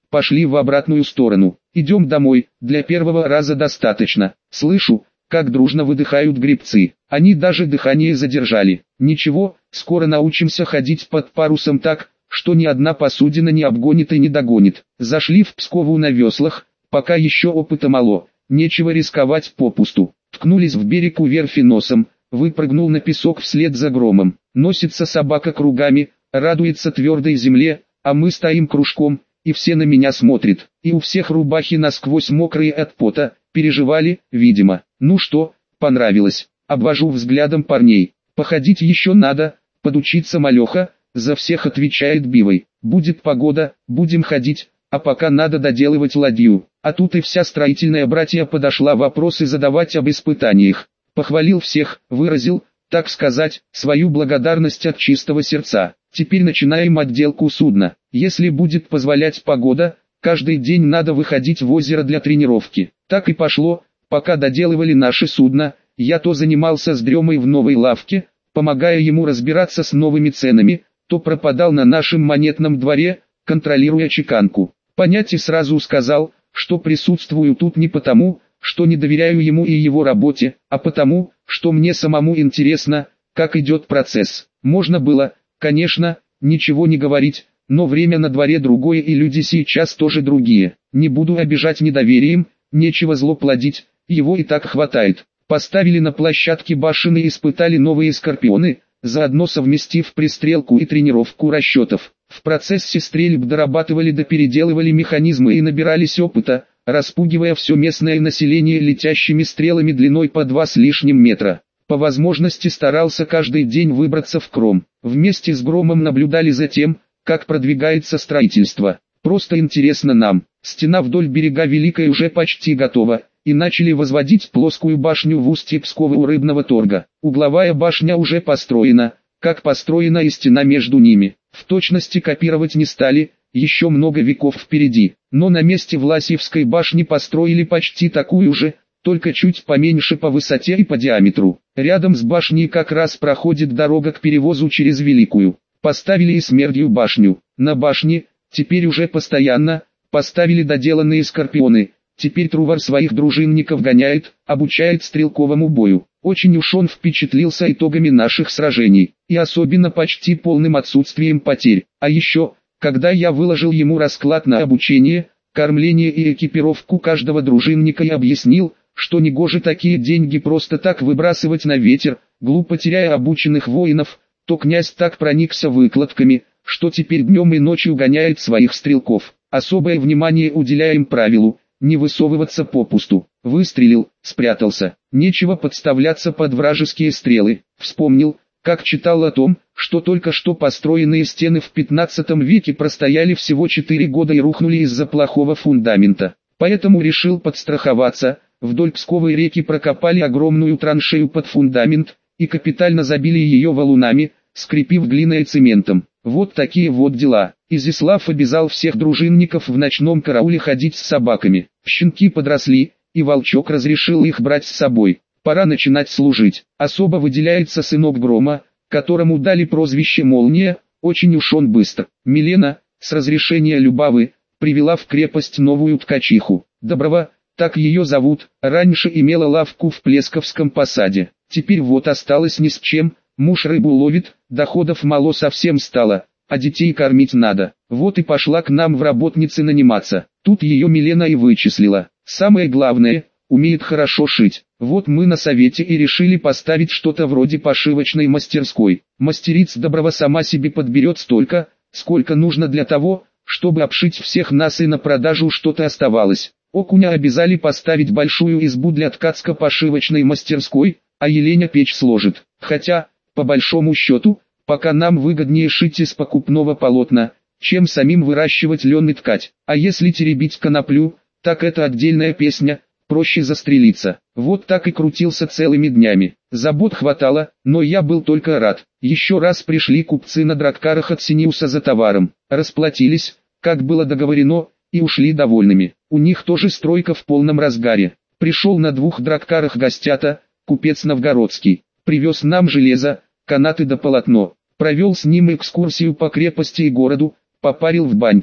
Пошли в обратную сторону. Идем домой, для первого раза достаточно. Слышу, как дружно выдыхают гребцы. Они даже дыхание задержали. Ничего, скоро научимся ходить под парусом так, что ни одна посудина не обгонит и не догонит. Зашли в Пскову на веслах, пока еще опыта мало, нечего рисковать попусту. Ткнулись в берег у верфи носом, выпрыгнул на песок вслед за Громом. Носится собака кругами, радуется твердой земле, а мы стоим кружком, и все на меня смотрят. И у всех рубахи насквозь мокрые от пота, переживали, видимо. Ну что, понравилось? Обвожу взглядом парней. Походить еще надо, подучиться малеха, за всех отвечает Бивой. Будет погода, будем ходить, а пока надо доделывать ладью. А тут и вся строительная братья подошла вопросы задавать об испытаниях. Похвалил всех, выразил, так сказать, свою благодарность от чистого сердца. Теперь начинаем отделку судна. Если будет позволять погода, каждый день надо выходить в озеро для тренировки. Так и пошло, пока доделывали наше судно, я то занимался с Дремой в новой лавке, помогая ему разбираться с новыми ценами, то пропадал на нашем монетном дворе, контролируя чеканку. Понять и сразу сказал, что присутствую тут не потому, что не доверяю ему и его работе, а потому, что мне самому интересно, как идет процесс. Можно было, конечно, ничего не говорить, но время на дворе другое и люди сейчас тоже другие. Не буду обижать недоверием, нечего зло плодить, его и так хватает. Поставили на площадке башен и испытали новые скорпионы, заодно совместив пристрелку и тренировку расчетов. В процессе стрельб дорабатывали да переделывали механизмы и набирались опыта, распугивая все местное население летящими стрелами длиной по два с лишним метра. По возможности старался каждый день выбраться в Кром. Вместе с Громом наблюдали за тем, как продвигается строительство. Просто интересно нам. Стена вдоль берега Великой уже почти готова, и начали возводить плоскую башню в устье Пскова у рыбного торга. Угловая башня уже построена, как построена и стена между ними. В точности копировать не стали, еще много веков впереди. Но на месте Власьевской башни построили почти такую же, только чуть поменьше по высоте и по диаметру. Рядом с башней как раз проходит дорога к перевозу через Великую. Поставили и Смердью башню. На башне, теперь уже постоянно, поставили доделанные скорпионы. Теперь Трувор своих дружинников гоняет, обучает стрелковому бою. Очень уж он впечатлился итогами наших сражений, и особенно почти полным отсутствием потерь. А еще, когда я выложил ему расклад на обучение, кормление и экипировку каждого дружинника и объяснил, что негоже такие деньги просто так выбрасывать на ветер, глупо теряя обученных воинов, то князь так проникся выкладками, что теперь днем и ночью гоняет своих стрелков. Особое внимание уделяем правилу не высовываться попусту. Выстрелил, спрятался. Нечего подставляться под вражеские стрелы. Вспомнил, как читал о том, что только что построенные стены в пятнадцатом веке простояли всего четыре года и рухнули из-за плохого фундамента. Поэтому решил подстраховаться. Вдоль Псковой реки прокопали огромную траншею под фундамент и капитально забили ее валунами, скрепив глиной и цементом. Вот такие вот дела. Изяслав обязал всех дружинников в ночном карауле ходить с собаками. Щенки подросли, и Волчок разрешил их брать с собой. Пора начинать служить. Особо выделяется сынок Грома, которому дали прозвище Молния, очень уж он быстр. Милена, с разрешения Любавы, привела в крепость новую ткачиху. Доброва, так ее зовут, раньше имела лавку в Плесковском посаде. Теперь вот осталось ни с чем, муж рыбу ловит, доходов мало совсем стало, а детей кормить надо. Вот и пошла к нам в работницы наниматься. Тут ее Милена и вычислила. Самое главное, умеет хорошо шить. Вот мы на совете и решили поставить что-то вроде пошивочной мастерской. Мастериц Доброва сама себе подберет столько, сколько нужно для того, чтобы обшить всех нас и на продажу что-то оставалось. Окуня обязали поставить большую избу для ткацко-пошивочной мастерской, а Еленя печь сложит. Хотя, по большому счету, пока нам выгоднее шить из покупного полотна, чем самим выращивать лен и ткать. А если теребить коноплю, так это отдельная песня, проще застрелиться. Вот так и крутился целыми днями. Забот хватало, но я был только рад. Еще раз пришли купцы на драккарах от Синиуса за товаром, расплатились, как было договорено, и ушли довольными. У них тоже стройка в полном разгаре. Пришел на двух драккарах гостята, купец новгородский. Привез нам железо, канаты да полотно. Провел с ним экскурсию по крепости и городу, попарил в баньке.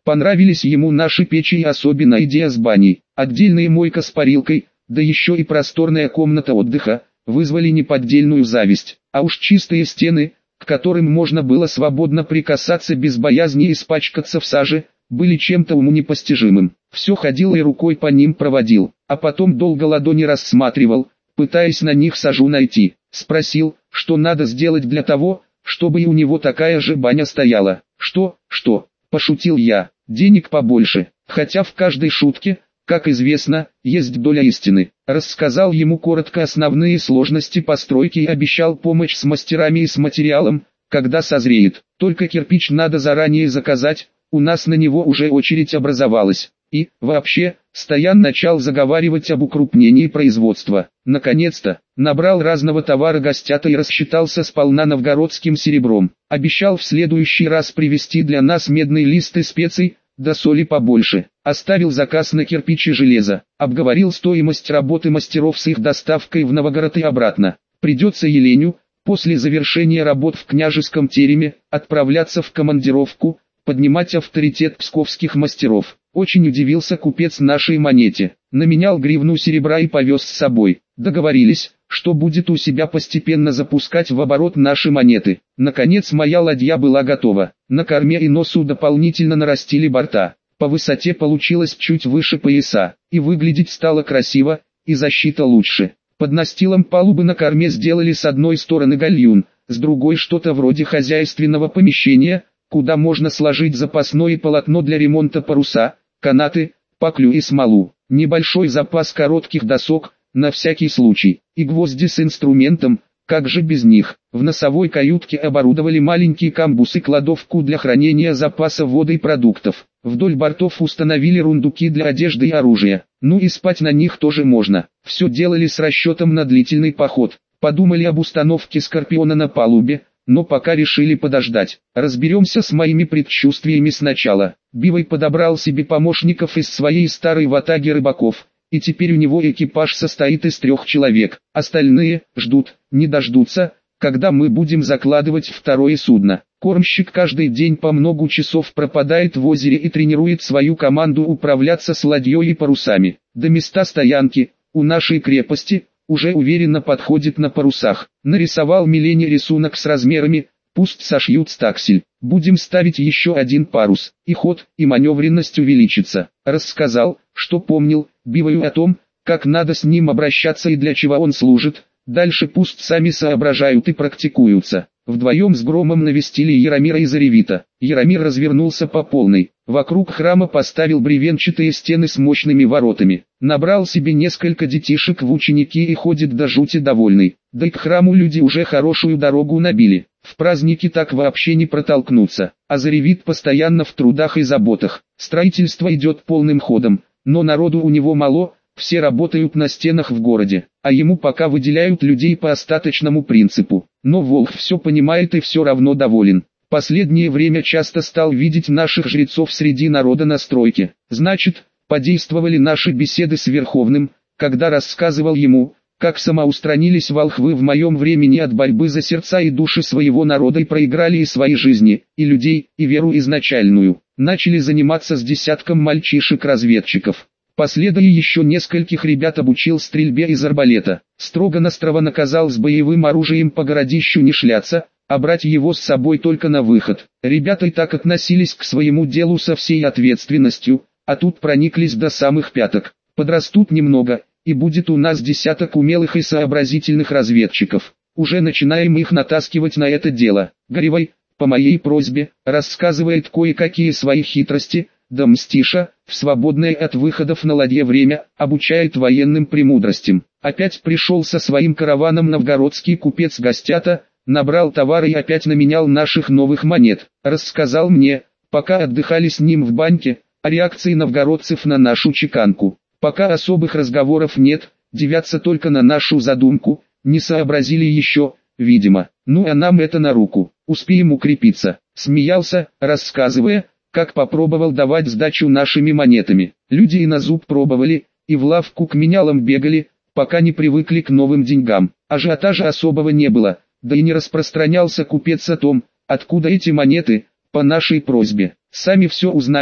Понравились ему наши печи и особенно идея с баней. Отдельная мойка с парилкой, да еще и просторная комната отдыха, вызвали неподдельную зависть. А уж чистые стены, к которым можно было свободно прикасаться без боязни испачкаться в саже, были чем-то уму непостижимым. Все ходил и рукой по ним проводил, а потом долго ладони рассматривал, пытаясь на них сажу найти. Спросил, что надо сделать для того, чтобы и у него такая же баня стояла. Что, что, пошутил я, денег побольше, хотя в каждой шутке, как известно, есть доля истины. Рассказал ему коротко основные сложности постройки и обещал помощь с мастерами и с материалом, когда созреет. Только кирпич надо заранее заказать, у нас на него уже очередь образовалась. И, вообще, Стоян начал заговаривать об укрупнении производства. Наконец-то, набрал разного товара гостята и рассчитался сполна новгородским серебром. Обещал в следующий раз привезти для нас медные листы специй, да соли побольше. Оставил заказ на кирпич и железо. Обговорил стоимость работы мастеров с их доставкой в Новгород и обратно. Придется Еленю, после завершения работ в княжеском тереме, отправляться в командировку, поднимать авторитет псковских мастеров. Очень удивился купец нашей монете. Наменял гривну серебра и повез с собой. Договорились, что будет у себя постепенно запускать в оборот наши монеты. Наконец моя ладья была готова. На корме и носу дополнительно нарастили борта. По высоте получилось чуть выше пояса. И выглядеть стало красиво, и защита лучше. Под настилом палубы на корме сделали с одной стороны гальюн, с другой что-то вроде хозяйственного помещения, куда можно сложить запасное полотно для ремонта паруса, канаты, паклю и смолу, небольшой запас коротких досок, на всякий случай, и гвозди с инструментом, как же без них. В носовой каютке оборудовали маленький камбус и кладовку для хранения запаса воды и продуктов. Вдоль бортов установили рундуки для одежды и оружия. Ну и спать на них тоже можно. Все делали с расчетом на длительный поход. Подумали об установке Скорпиона на палубе, но пока решили подождать. Разберемся с моими предчувствиями сначала. Бивой подобрал себе помощников из своей старой ватаги рыбаков, и теперь у него экипаж состоит из трех человек. Остальные ждут, не дождутся, когда мы будем закладывать второе судно. Кормщик каждый день по много часов пропадает в озере и тренирует свою команду управляться с ладьей и парусами. До места стоянки, у нашей крепости, уже уверенно подходит на парусах. Нарисовал Милене рисунок с размерами, пусть сошьют стаксель. Будем ставить еще один парус, и ход, и маневренность увеличится. Рассказал, что помнил, Бивою о том, как надо с ним обращаться и для чего он служит. Дальше пусть сами соображают и практикуются. Вдвоем с Громом навестили Яромира и Заревита. Яромир развернулся по полной. Вокруг храма поставил бревенчатые стены с мощными воротами. Набрал себе несколько детишек в ученики и ходит до жути довольный. Да и к храму люди уже хорошую дорогу набили. В праздники так вообще не протолкнуться. А Заревит постоянно в трудах и заботах. Строительство идет полным ходом, но народу у него мало. Все работают на стенах в городе, а ему пока выделяют людей по остаточному принципу. Но Волх все понимает и все равно доволен. Последнее время часто стал видеть наших жрецов среди народа на стройке. Значит, подействовали наши беседы с Верховным, когда рассказывал ему, как самоустранились волхвы в моем времени от борьбы за сердца и души своего народа и проиграли и свои жизни, и людей, и веру изначальную. Начали заниматься с десятком мальчишек-разведчиков. Последовали еще нескольких ребят обучил стрельбе из арбалета. Строго-настрого наказал с боевым оружием по городищу не шляться, а брать его с собой только на выход. Ребята и так относились к своему делу со всей ответственностью, а тут прониклись до самых пяток. Подрастут немного, и будет у нас десяток умелых и сообразительных разведчиков. Уже начинаем их натаскивать на это дело. Горевой, по моей просьбе, рассказывает кое-какие свои хитрости, да Мстиша, в свободное от выходов на ладье время, обучает военным премудростям. Опять пришел со своим караваном новгородский купец Гостята, набрал товары и опять наменял наших новых монет. Рассказал мне, пока отдыхали с ним в баньке, о реакции новгородцев на нашу чеканку. Пока особых разговоров нет, дивятся только на нашу задумку, не сообразили еще, видимо. Ну а нам это на руку, успеем укрепиться. Смеялся, рассказывая, как попробовал давать сдачу нашими монетами. Люди и на зуб пробовали, и в лавку к менялам бегали, пока не привыкли к новым деньгам. Ажиотажа особого не было, да и не распространялся купец о том, откуда эти монеты, по нашей просьбе. Сами все узнают,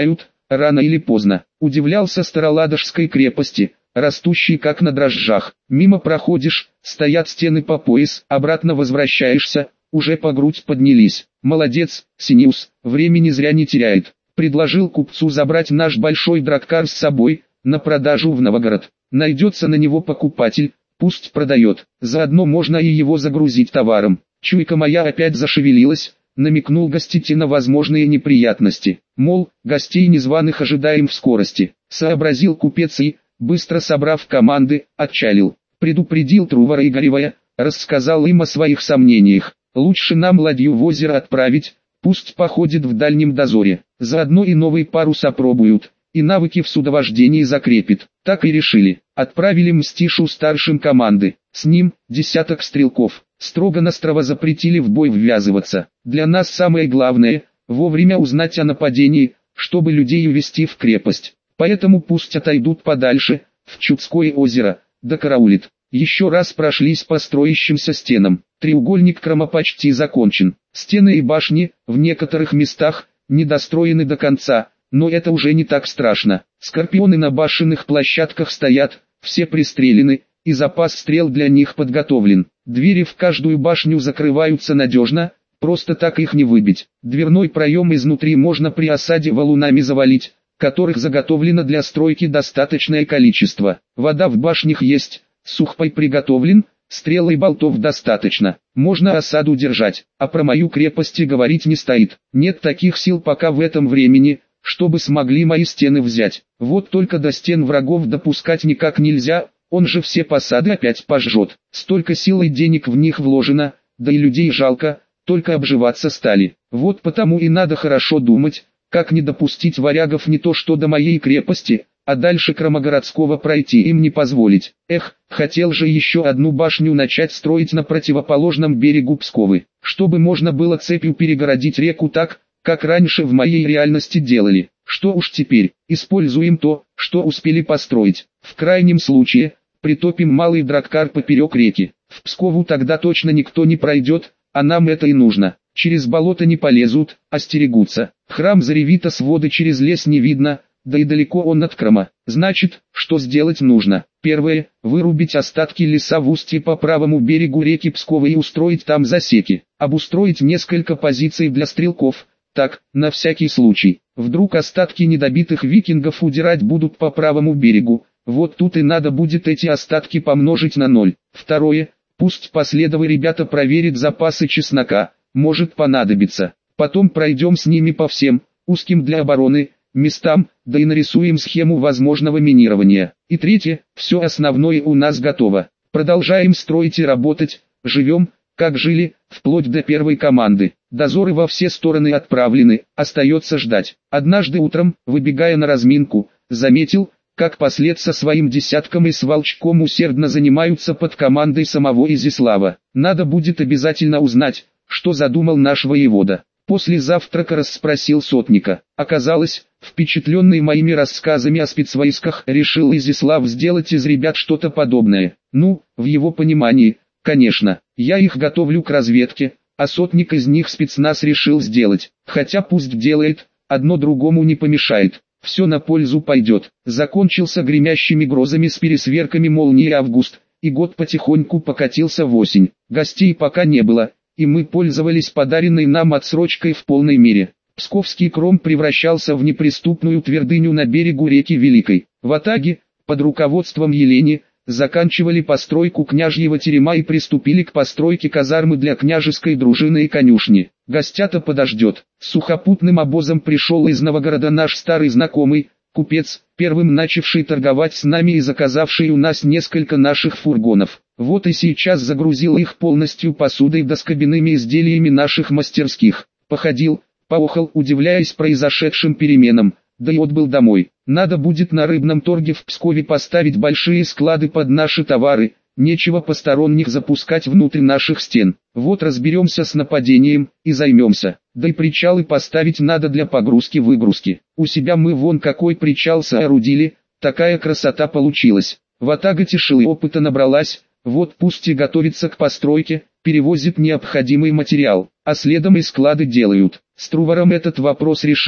рано или поздно. Удивлялся Староладожской крепости, растущей как на дрожжах. Мимо проходишь, стоят стены по пояс, обратно возвращаешься, уже по грудь поднялись. Молодец, Синиус, времени зря не теряет. Предложил купцу забрать наш большой драккар с собой, на продажу в Новгород. Найдется на него покупатель, пусть продает. Заодно можно и его загрузить товаром. Чуйка моя опять зашевелилась, намекнул гостите на возможные неприятности. Мол, гостей незваных ожидаем в скорости. Сообразил купец и, быстро собрав команды, отчалил. Предупредил Трувора и Горевая, рассказал им о своих сомнениях. Лучше нам ладью в озеро отправить, пусть походит в дальнем дозоре. Заодно и новый парус опробуют, и навыки в судовождении закрепит. Так и решили. Отправили Мстишу старшим команды. С ним, десяток стрелков. Строго-настрого запретили в бой ввязываться. Для нас самое главное, вовремя узнать о нападении, чтобы людей увести в крепость. Поэтому пусть отойдут подальше, в Чудское озеро, да караулит. Еще раз прошлись по строящимся стенам. Треугольник Крыма почти закончен. Стены и башни, в некоторых местах, недостроены до конца, но это уже не так страшно. Скорпионы на башенных площадках стоят, все пристрелены, и запас стрел для них подготовлен. Двери в каждую башню закрываются надежно, просто так их не выбить. Дверной проем изнутри можно при осаде валунами завалить, которых заготовлено для стройки достаточное количество. Вода в башнях есть, сухпай приготовлен, стрел и болтов достаточно. Можно осаду держать, а про мою крепость и говорить не стоит. Нет таких сил пока в этом времени, чтобы смогли мои стены взять. Вот только до стен врагов допускать никак нельзя, он же все посады опять пожжет. Столько сил и денег в них вложено, да и людей жалко, только обживаться стали. Вот потому и надо хорошо думать, как не допустить варягов не то что до моей крепости, а дальше Крамогородского пройти им не позволить. Эх, хотел же еще одну башню начать строить на противоположном берегу Псковы, чтобы можно было цепью перегородить реку так, как раньше в моей реальности делали. Что уж теперь, используем то, что успели построить. В крайнем случае, притопим малый драккар поперек реки. В Пскову тогда точно никто не пройдет, а нам это и нужно. Через болото не полезут, остерегутся. Храм Заревита с воды через лес не видно, да и далеко он от Крыма. Значит, что сделать нужно? Первое, вырубить остатки леса в устье по правому берегу реки Пскова и устроить там засеки. Обустроить несколько позиций для стрелков. Так, на всякий случай. Вдруг остатки недобитых викингов удирать будут по правому берегу. Вот тут и надо будет эти остатки помножить на ноль. Второе, пусть последовые ребята проверят запасы чеснока, может понадобиться. Потом пройдем с ними по всем, узким для обороны, местам, да и нарисуем схему возможного минирования. И третье, все основное у нас готово. Продолжаем строить и работать, живем, как жили, вплоть до первой команды. Дозоры во все стороны отправлены, остается ждать. Однажды утром, выбегая на разминку, заметил, как послед со своим десятком и с волчком усердно занимаются под командой самого Изяслава. Надо будет обязательно узнать, что задумал наш воевода. После завтрака расспросил сотника. Оказалось, впечатленный моими рассказами о спецвойсках, решил Изяслав сделать из ребят что-то подобное. Ну, в его понимании, конечно, я их готовлю к разведке, а сотник из них спецназ решил сделать. Хотя пусть делает, одно другому не помешает. Все на пользу пойдет. Закончился гремящими грозами с пересверками молнии август, и год потихоньку покатился в осень. Гостей пока не было, и мы пользовались подаренной нам отсрочкой в полной мере. Псковский Кром превращался в неприступную твердыню на берегу реки Великой. Ватаги, под руководством Елени, заканчивали постройку княжьего терема и приступили к постройке казармы для княжеской дружины и конюшни. Гостята подождет. С сухопутным обозом пришел из Новгорода наш старый знакомый, купец, первым начавший торговать с нами и заказавший у нас несколько наших фургонов. Вот и сейчас загрузил их полностью посудой да скобяными изделиями наших мастерских. Походил, поохал, удивляясь произошедшим переменам, да и отбыл домой. Надо будет на рыбном торге в Пскове поставить большие склады под наши товары, нечего посторонних запускать внутрь наших стен. Вот разберемся с нападением, и займемся. Да и причалы поставить надо для погрузки-выгрузки. У себя мы вон какой причал соорудили, такая красота получилась. Ватага тишил и опыта набралась, вот пусть и готовится к постройке, перевозит необходимый материал, а следом и склады делают. С Трувором этот вопрос решим.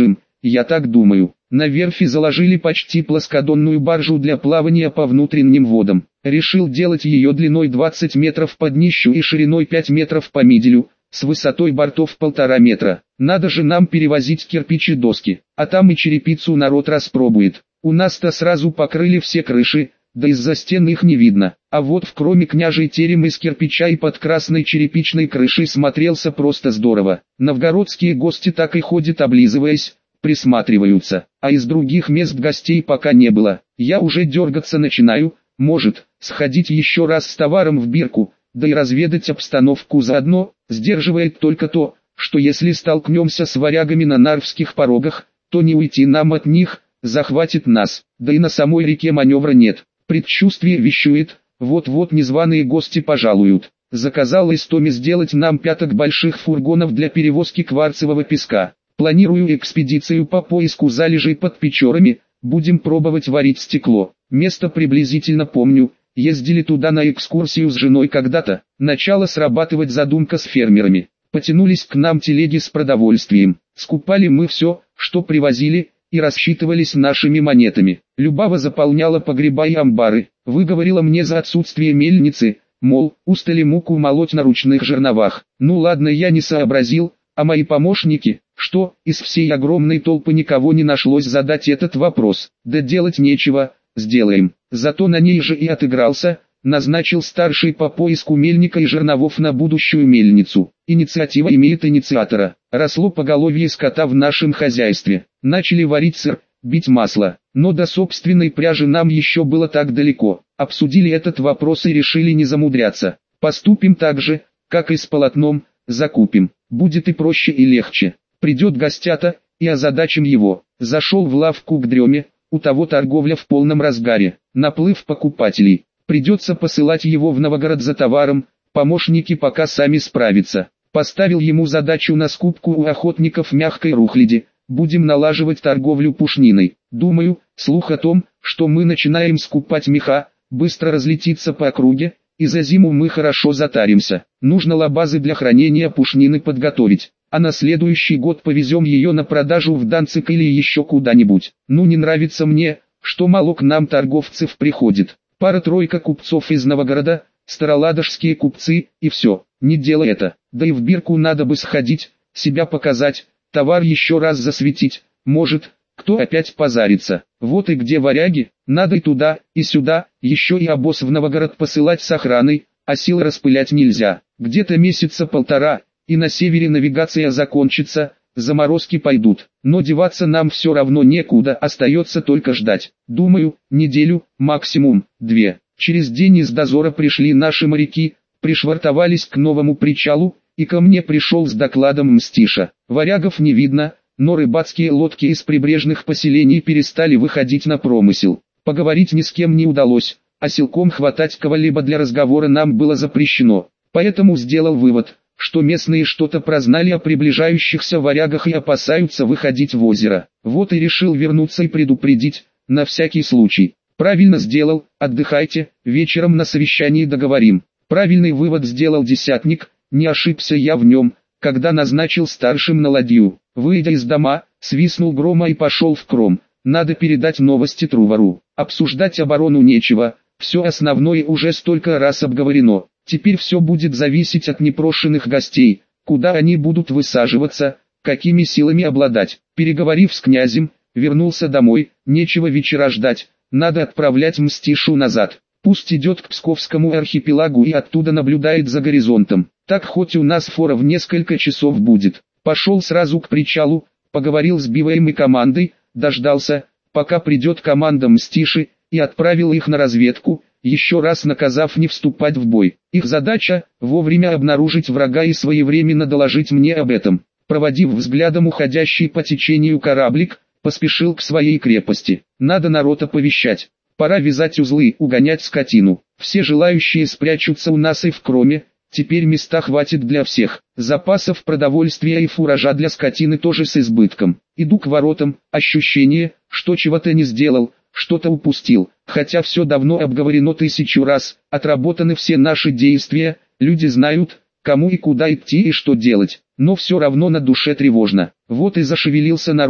я так думаю. На верфи заложили почти плоскодонную баржу для плавания по внутренним водам. Решил делать ее длиной двадцать метров под днищу и шириной пять метров по миделю, с высотой бортов полтора метра. Надо же нам перевозить кирпичи, доски, а там и черепицу народ распробует. У нас-то сразу покрыли все крыши, да из-за стен их не видно. А вот в кроме княжий терем из кирпича и под красной черепичной крышей смотрелся просто здорово. Новгородские гости так и ходят облизываясь, присматриваются, а из других мест гостей пока не было. Я уже дергаться начинаю, может, сходить еще раз с товаром в Бирку, да и разведать обстановку заодно. Сдерживает только то, что если столкнемся с варягами на Нарвских порогах, то не уйти нам от них, захватит нас, да и на самой реке маневра нет. Предчувствие вещует, вот-вот незваные гости пожалуют. Заказал Истоми сделать нам пяток больших фургонов для перевозки кварцевого песка. Планирую экспедицию по поиску залежей под Печорами, будем пробовать варить стекло. Место приблизительно помню, ездили туда на экскурсию с женой когда-то. Начала срабатывать задумка с фермерами. Потянулись к нам телеги с продовольствием. Скупали мы все, что привозили, и рассчитывались нашими монетами. Любава заполняла погреба и амбары, выговорила мне за отсутствие мельницы, мол, устали муку молоть на ручных жерновах. Ну ладно, я не сообразил, а мои помощники, что, из всей огромной толпы никого не нашлось задать этот вопрос. Да делать нечего, сделаем. Зато на ней же и отыгрался, назначил старший по поиску мельника и жерновов на будущую мельницу. Инициатива имеет инициатора. Росло поголовье скота в нашем хозяйстве. Начали варить сыр, бить масло, но до собственной пряжи нам еще было так далеко. Обсудили этот вопрос и решили не замудряться. Поступим так же, как и с полотном, закупим. Будет и проще, и легче. Придет гостята, и озадачим его. Зашел в лавку к Дреме, у того торговля в полном разгаре. Наплыв покупателей. Придется посылать его в Новгород за товаром, помощники пока сами справятся. Поставил ему задачу на скупку у охотников мягкой рухляди. Будем налаживать торговлю пушниной. Думаю, слух о том, что мы начинаем скупать меха, быстро разлетится по округе, и за зиму мы хорошо затаримся. Нужно лабазы для хранения пушнины подготовить, а на следующий год повезем ее на продажу в Данциг или еще куда-нибудь. Ну не нравится мне, что мало к нам торговцев приходит. Пара-тройка купцов из Новгорода, староладожские купцы, и все. Не делай это. Да и в Бирку надо бы сходить, себя показать, товар еще раз засветить. Может, кто опять позарится. Вот и где варяги, надо и туда, и сюда, еще и обоз в Новгород посылать с охраной, а сил распылять нельзя. Где-то месяца полтора, и на севере навигация закончится, заморозки пойдут. Но деваться нам все равно некуда, остается только ждать. Думаю, неделю, максимум, две. Через день из дозора пришли наши моряки, пришвартовались к новому причалу, и ко мне пришел с докладом Мстиша. Варягов не видно, но рыбацкие лодки из прибрежных поселений перестали выходить на промысел. Поговорить ни с кем не удалось, а силком хватать кого-либо для разговора нам было запрещено. Поэтому сделал вывод, что местные что-то прознали о приближающихся варягах и опасаются выходить в озеро. Вот и решил вернуться и предупредить, на всякий случай. Правильно сделал, отдыхайте, вечером на совещании договорим. Правильный вывод сделал десятник, не ошибся я в нем, когда назначил старшим на ладью. Выйдя из дома, свистнул грома и пошел в кром. Надо передать новости Трувару. Обсуждать оборону нечего, все основное уже столько раз обговорено. Теперь все будет зависеть от непрошенных гостей, куда они будут высаживаться, какими силами обладать. Переговорив с князем, вернулся домой, нечего вечера ждать, надо отправлять Мстишу назад. Пусть идет к Псковскому архипелагу и оттуда наблюдает за горизонтом. Так хоть у нас фора в несколько часов будет. Пошел сразу к причалу, поговорил с Биваем и командой, дождался, пока придет команда Мстиши, и отправил их на разведку, еще раз наказав не вступать в бой. Их задача – вовремя обнаружить врага и своевременно доложить мне об этом. Проводив взглядом уходящий по течению кораблик, поспешил к своей крепости. Надо народ оповещать. Пора вязать узлы, угонять скотину. Все желающие спрячутся у нас и в кроме, теперь места хватит для всех. Запасов продовольствия и фуража для скотины тоже с избытком. Иду к воротам, ощущение, что чего-то не сделал, что-то упустил. Хотя все давно обговорено тысячу раз, отработаны все наши действия, люди знают, кому и куда идти и что делать. Но все равно на душе тревожно. Вот и зашевелился народ,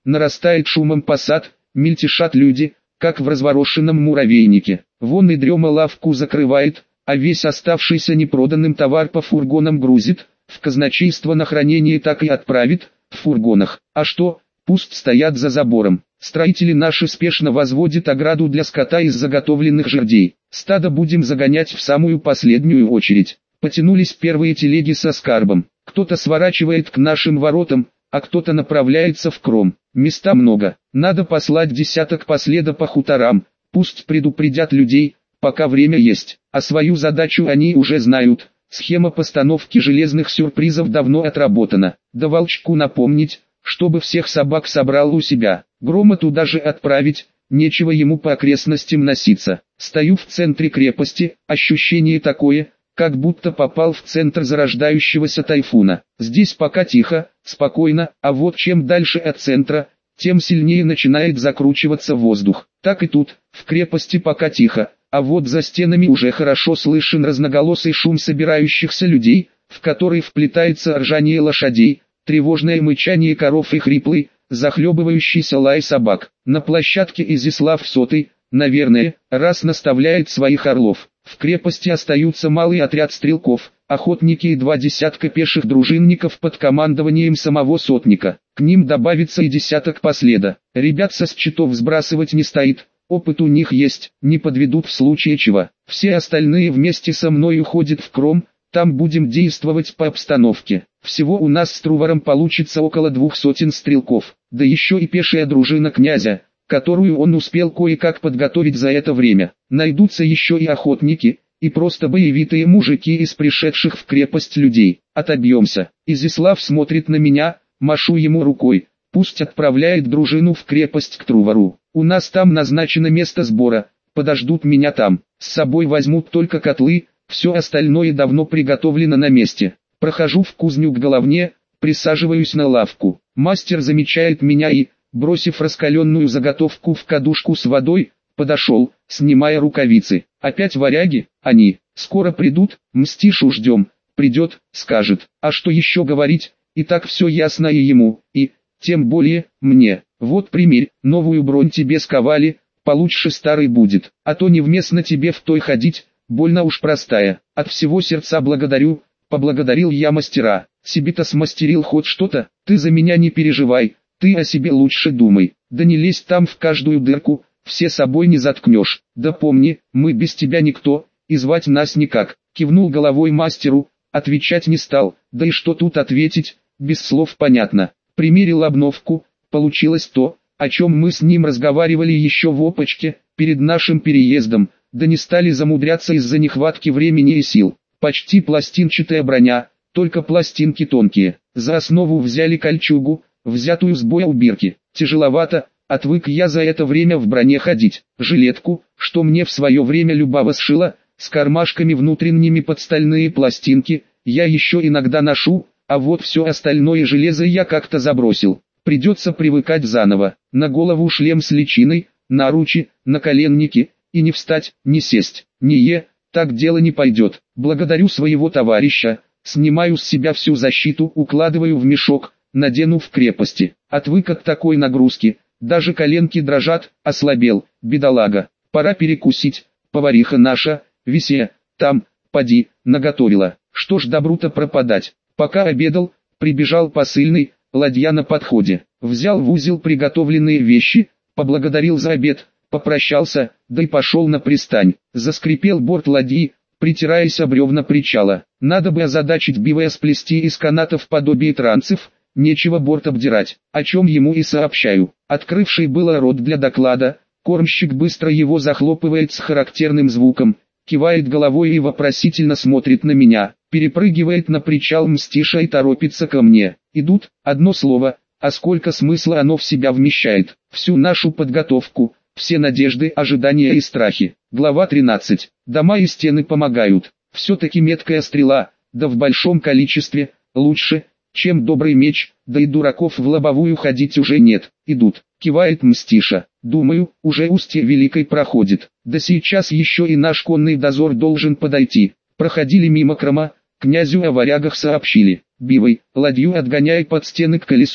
нарастает шумом посад, мельтешат люди, как в разворошенном муравейнике. Вон и дрема лавку закрывает, а весь оставшийся непроданным товар по фургонам грузит, в казначейство на хранение так и отправит, в фургонах. А что, пусть стоят за забором. Строители наши спешно возводят ограду для скота из заготовленных жердей. Стадо будем загонять в самую последнюю очередь. Потянулись первые телеги со скарбом. Кто-то сворачивает к нашим воротам, а кто-то направляется в Кром. Места много. Надо послать десяток последа по хуторам. Пусть предупредят людей, пока время есть. А свою задачу они уже знают. Схема постановки железных сюрпризов давно отработана. Да Волчку напомнить, чтобы всех собак собрал у себя. Грома туда же отправить, нечего ему по окрестностям носиться. Стою в центре крепости, ощущение такое, как будто попал в центр зарождающегося тайфуна. Здесь пока тихо, спокойно, а вот чем дальше от центра, тем сильнее начинает закручиваться воздух. Так и тут, в крепости пока тихо, а вот за стенами уже хорошо слышен разноголосый шум собирающихся людей, в который вплетается ржание лошадей, тревожное мычание коров и хриплый, захлебывающийся лай собак. На площадке Изяслав Сотый, наверное, раз наставляет своих орлов. В крепости остаются малый отряд стрелков, охотники и два десятка пеших дружинников под командованием самого сотника. К ним добавится и десяток последа. Ребят со счетов сбрасывать не стоит, опыт у них есть, не подведут в случае чего. Все остальные вместе со мной уходят в Кром, там будем действовать по обстановке. Всего у нас с Трувором получится около двух сотен стрелков, да еще и пешая дружина князя, которую он успел кое-как подготовить за это время. Найдутся еще и охотники, и просто боевитые мужики из пришедших в крепость людей. Отобьемся. Изяслав смотрит на меня, машу ему рукой, пусть отправляет дружину в крепость к Трувору. У нас там назначено место сбора, подождут меня там. С собой возьмут только котлы, все остальное давно приготовлено на месте. Прохожу в кузню к головне, присаживаюсь на лавку. Мастер замечает меня и, бросив раскаленную заготовку в кадушку с водой, подошел, снимая рукавицы. Опять варяги? Они. Скоро придут, Мстишу ждем. Придет, скажет. А что еще говорить? И так все ясно и ему, и, тем более, мне. Вот примерь, новую бронь тебе сковали, получше старый будет. А то невместно тебе в той ходить, больно уж простая. От всего сердца благодарю, поблагодарил я мастера. Себе-то смастерил хоть что-то, ты за меня не переживай, ты о себе лучше думай. Да не лезь там в каждую дырку, все собой не заткнешь. Да помни, мы без тебя никто, и звать нас никак. Кивнул головой мастеру, отвечать не стал, да и что тут ответить, без слов понятно. Примерил обновку, получилось то, о чем мы с ним разговаривали еще в опочке, перед нашим переездом, да не стали замудряться из-за нехватки времени и сил. Почти пластинчатая броня, только пластинки тонкие. За основу взяли кольчугу, взятую с боя у бирки. Тяжеловато, отвык я за это время в броне ходить. Жилетку, что мне в свое время Любава сшила, с кармашками внутренними под стальные пластинки, я еще иногда ношу, а вот все остальное железо я как-то забросил. Придется привыкать заново. На голову шлем с личиной, наручи, наколенники, и не встать, не сесть, не е, так дело не пойдет. Благодарю своего товарища, снимаю с себя всю защиту, укладываю в мешок, надену в крепости. Отвык от такой нагрузки, даже коленки дрожат, ослабел, бедолага. Пора перекусить, повариха наша, Висия, там, поди, наготовила. Что ж добру-то пропадать. Пока обедал, прибежал посыльный, ладья на подходе. Взял в узел приготовленные вещи, поблагодарил за обед, попрощался, да и пошел на пристань. Заскрипел борт ладьи, притираясь об бревна причала. Надо бы озадачить Бивая сплести из канатов подобие транцев, нечего борт обдирать, о чем ему и сообщаю. Открывший было рот для доклада, кормщик быстро его захлопывает с характерным звуком, кивает головой и вопросительно смотрит на меня, перепрыгивает на причал Мстиша и торопится ко мне. Идут, одно слово, а сколько смысла оно в себя вмещает. Всю нашу подготовку, все надежды, ожидания и страхи. Глава тринадцать. Дома и стены помогают. Все-таки меткая стрела, да в большом количестве, лучше, чем добрый меч, да и дураков в лобовую ходить уже нет. Идут, кивает Мстиша. Думаю, уже устье Великой проходит. Да сейчас еще и наш конный дозор должен подойти. Проходили мимо Крома, князю о варягах сообщили. Бивай, ладью отгоняй под стены к колесу,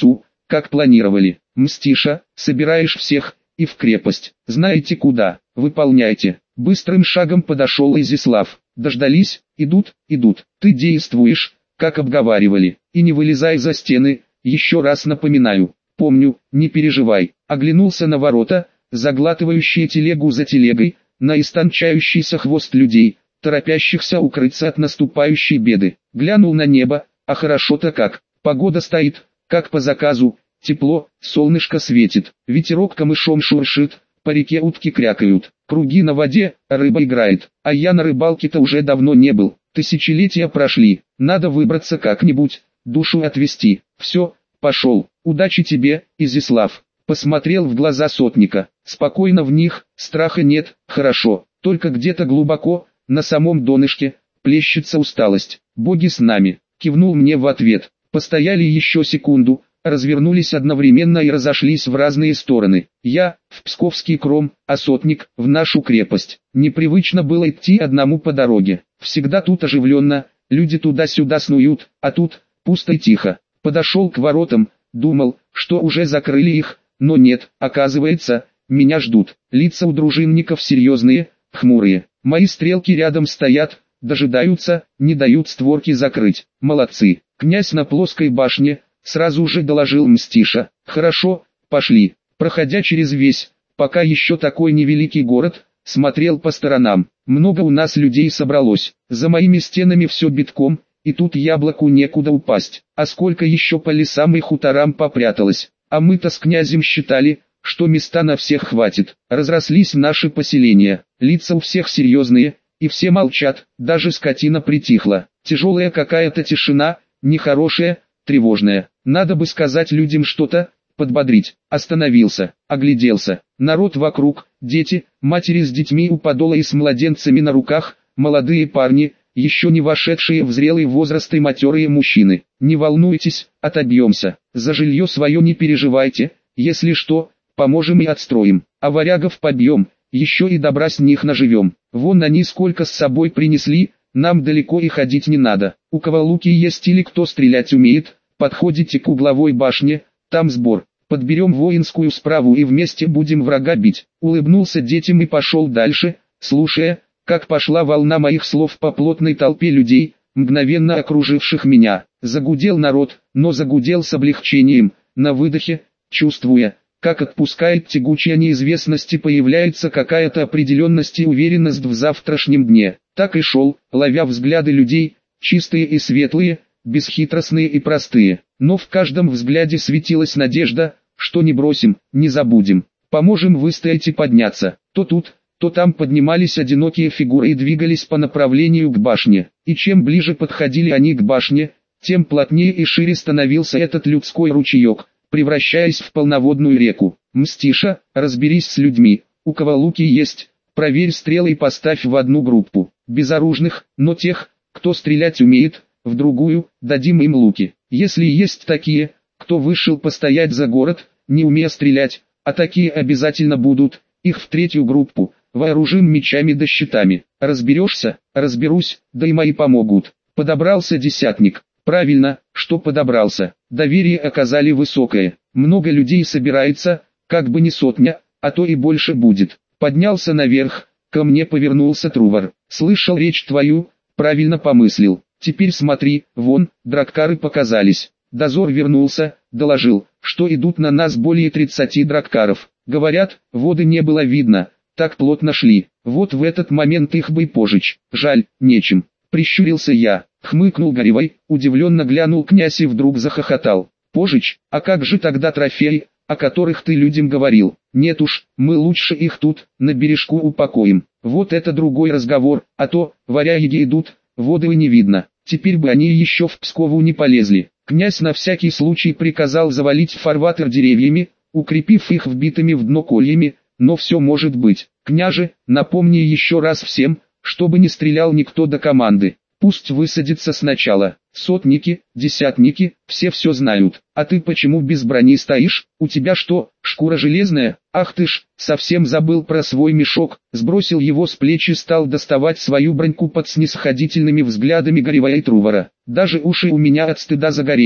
как планировали. Мстиша, собираешь всех, и в крепость. Знаете куда, выполняйте. Быстрым шагом подошел Изяслав. Дождались, идут, идут. Ты действуешь, как обговаривали, и не вылезай за стены, еще раз напоминаю. Помню, не переживай. Оглянулся на ворота, заглатывающие телегу за телегой, на истончающийся хвост людей, торопящихся укрыться от наступающей беды. Глянул на небо, а хорошо-то как. Погода стоит, как по заказу, тепло, солнышко светит, ветерок камышом шуршит, по реке утки крякают, круги на воде, рыба играет, а я на рыбалке-то уже давно не был, тысячелетия прошли, надо выбраться как-нибудь, душу отвести. Все, пошел, удачи тебе, Изяслав. Посмотрел в глаза сотника, спокойно в них, страха нет, хорошо, только где-то глубоко, на самом донышке, плещется усталость. Боги с нами, кивнул мне в ответ. Постояли еще секунду, развернулись одновременно и разошлись в разные стороны. Я, в Псковский кром, а сотник, в нашу крепость. Непривычно было идти одному по дороге. Всегда тут оживленно, люди туда-сюда снуют, а тут, пусто и тихо. Подошел к воротам, думал, что уже закрыли их, но нет, оказывается, меня ждут. Лица у дружинников серьезные, хмурые. Мои стрелки рядом стоят, дожидаются, не дают створки закрыть. Молодцы. Князь на плоской башне, сразу же доложил Мстиша. Хорошо, пошли. Проходя через весь, пока еще такой невеликий город, смотрел по сторонам. Много у нас людей собралось. За моими стенами все битком, и тут яблоку некуда упасть. А сколько еще по лесам и хуторам попряталось. А мы-то с князем считали, что места на всех хватит. Разрослись наши поселения. Лица у всех серьезные, и все молчат, даже скотина притихла. Тяжелая какая-то тишина, нехорошая, тревожная. Надо бы сказать людям что-то, подбодрить. Остановился, огляделся. Народ вокруг, дети, матери с детьми у подола и с младенцами на руках, молодые парни, еще не вошедшие в зрелый возраст и матерые мужчины. Не волнуйтесь, отобьемся. За жилье свое не переживайте, если что, поможем и отстроим. А варягов побьем, еще и добра с них наживем. Вон они сколько с собой принесли, нам далеко и ходить не надо. У кого луки есть или кто стрелять умеет, подходите к угловой башне, там сбор. Подберем воинскую справу и вместе будем врага бить. Улыбнулся детям и пошел дальше, слушая, как пошла волна моих слов по плотной толпе людей, мгновенно окруживших меня. Загудел народ, но загудел с облегчением, на выдохе, чувствуя, как отпускает тягучая неизвестность и появляется какая-то определенность и уверенность в завтрашнем дне. Так и шел, ловя взгляды людей, чистые и светлые, бесхитростные и простые. Но в каждом взгляде светилась надежда, что не бросим, не забудем, поможем выстоять и подняться. То тут, то там поднимались одинокие фигуры и двигались по направлению к башне. И чем ближе подходили они к башне, тем плотнее и шире становился этот людской ручеек, превращаясь в полноводную реку. Мстиша, разберись с людьми, у кого луки есть, проверь стрелы и поставь в одну группу. Безоружных, но тех, кто стрелять умеет, в другую, дадим им луки. Если есть такие, кто вышел постоять за город, не умея стрелять, а такие обязательно будут, их в третью группу, вооружим мечами да щитами. Разберешься? Разберусь, да и мои помогут. Подобрался десятник. Правильно, что подобрался. Доверие оказали высокое. Много людей собирается, как бы не сотня, а то и больше будет. Поднялся наверх, ко мне повернулся Трувор. Слышал речь твою, правильно помыслил. Теперь смотри, вон, драккары показались. Дозор вернулся, доложил, что идут на нас более тридцати драккаров. Говорят, воды не было видно, так плотно шли. Вот в этот момент их бы и пожечь. Жаль, нечем. Прищурился я, хмыкнул Горевой, удивленно глянул князь и вдруг захохотал. Пожечь, а как же тогда трофеи, о которых ты людям говорил? Нет уж, мы лучше их тут, на бережку упокоим. Вот это другой разговор, а то, варяги идут, воды и не видно. Теперь бы они еще в Пскову не полезли. Князь на всякий случай приказал завалить фарватер деревьями, укрепив их вбитыми в дно кольями, но все может быть. Княже, напомни еще раз всем, чтобы не стрелял никто до команды. Пусть высадится сначала. Сотники, десятники, все все знают. А ты почему без брони стоишь? У тебя что, шкура железная? Ах ты ж, совсем забыл про свой мешок. Сбросил его с плеч и стал доставать свою броньку под снисходительными взглядами Горевая и Трувора. Даже уши у меня от стыда загорелись.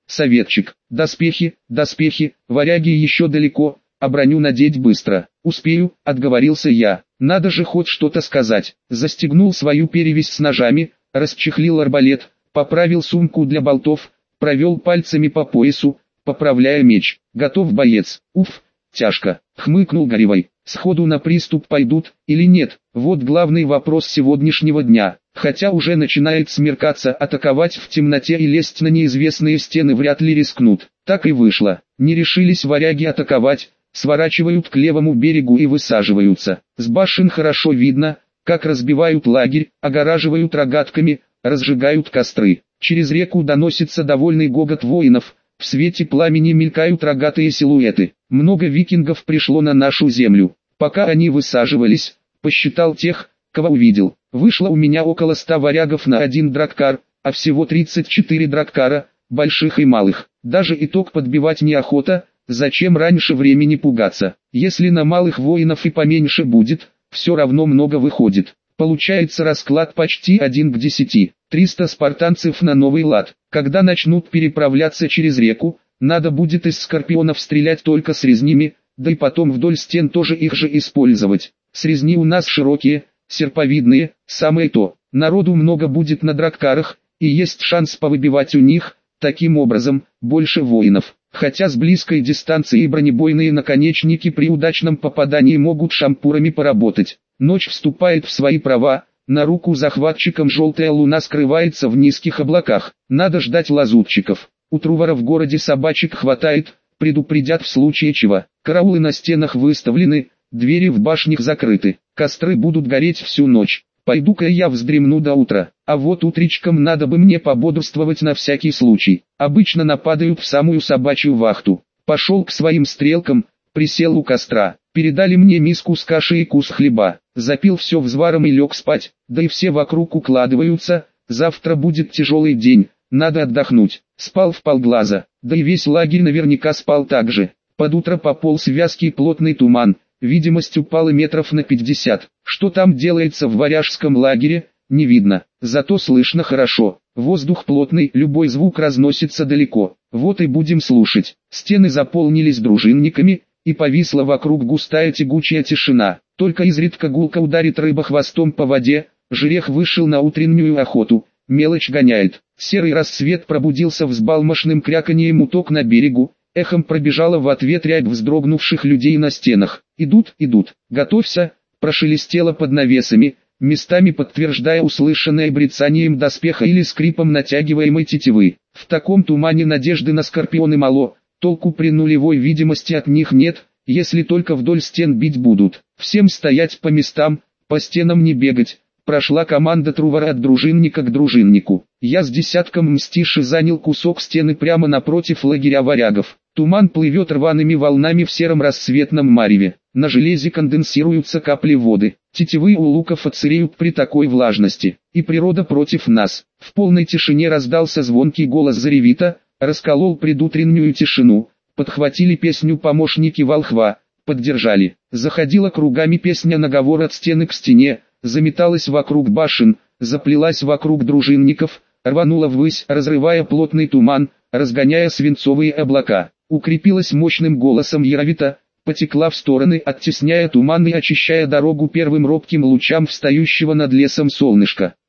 Советчик. Доспехи, доспехи, варяги еще далеко, а броню надеть быстро. Успею, отговорился я. Надо же хоть что-то сказать. Застегнул свою перевязь с ножами, расчехлил арбалет, поправил сумку для болтов, провел пальцами по поясу, поправляя меч. Готов, боец. Уф, тяжко, хмыкнул Горевой. Сходу на приступ пойдут, или нет? Вот главный вопрос сегодняшнего дня. Хотя уже начинает смеркаться, атаковать в темноте и лезть на неизвестные стены вряд ли рискнут. Так и вышло. Не решились варяги атаковать, сворачивают к левому берегу и высаживаются. С башен хорошо видно, как разбивают лагерь, огораживают рогатками, разжигают костры. Через реку доносится довольный гогот воинов, в свете пламени мелькают рогатые силуэты. Много викингов пришло на нашу землю. Пока они высаживались, посчитал тех, кого увидел. Вышло у меня около ста варягов на один драккар, а всего тридцать четыре драккара, больших и малых. Даже итог подбивать неохота, зачем раньше времени пугаться. Если на малых воинов и поменьше будет, все равно много выходит. Получается расклад почти один к десяти. триста спартанцев на новый лад. Когда начнут переправляться через реку, надо будет из скорпионов стрелять только с резнями, да и потом вдоль стен тоже их же использовать. Срезни у нас широкие, серповидные, самое то. Народу много будет на драккарах, и есть шанс повыбивать у них, таким образом, больше воинов. Хотя с близкой дистанции бронебойные наконечники при удачном попадании могут шампурами поработать. Ночь вступает в свои права, на руку захватчикам желтая луна скрывается в низких облаках. Надо ждать лазутчиков. У Трувора в городе собачек хватает, предупредят в случае чего. Караулы на стенах выставлены, двери в башнях закрыты. Костры будут гореть всю ночь. Пойду-ка я вздремну до утра. А вот утречком надо бы мне пободрствовать на всякий случай. Обычно нападают в самую собачью вахту. Пошел к своим стрелкам, присел у костра. Передали мне миску с кашей и кус хлеба. Запил все взваром и лег спать. Да и все вокруг укладываются. Завтра будет тяжелый день, надо отдохнуть. Спал вполглаза. Да и весь лагерь наверняка спал так же. Под утро пополз вязкий плотный туман. Видимость упала метров на пятьдесят. Что там делается в варяжском лагере, не видно. Зато слышно хорошо. Воздух плотный, любой звук разносится далеко. Вот и будем слушать. Стены заполнились дружинниками, и повисла вокруг густая тягучая тишина. Только изредка гулко ударит рыба хвостом по воде. Жерех вышел на утреннюю охоту. Мелочь гоняет. Серый рассвет пробудился взбалмошным кряканьем уток на берегу. Эхом пробежала в ответ рябь вздрогнувших людей на стенах. «Идут, идут, готовься!» Прошелестело под навесами, местами подтверждая услышанное брецанием доспеха или скрипом натягиваемой тетивы. В таком тумане надежды на скорпионы мало, толку при нулевой видимости от них нет, если только вдоль стен бить будут. Всем стоять по местам, по стенам не бегать. Прошла команда Трувора от дружинника к дружиннику. Я с десятком мстиши занял кусок стены прямо напротив лагеря варягов. Туман плывет рваными волнами в сером рассветном мареве. На железе конденсируются капли воды. Тетивы у луков отсыреют при такой влажности. И природа против нас. В полной тишине раздался звонкий голос Заревита, расколол предутреннюю тишину. Подхватили песню помощники волхва, поддержали. Заходила кругами песня наговор от стены к стене. Заметалась вокруг башен, заплелась вокруг дружинников, рванула ввысь, разрывая плотный туман, разгоняя свинцовые облака. Укрепилась мощным голосом Яровита, потекла в стороны, оттесняя туман и очищая дорогу первым робким лучам встающего над лесом солнышка.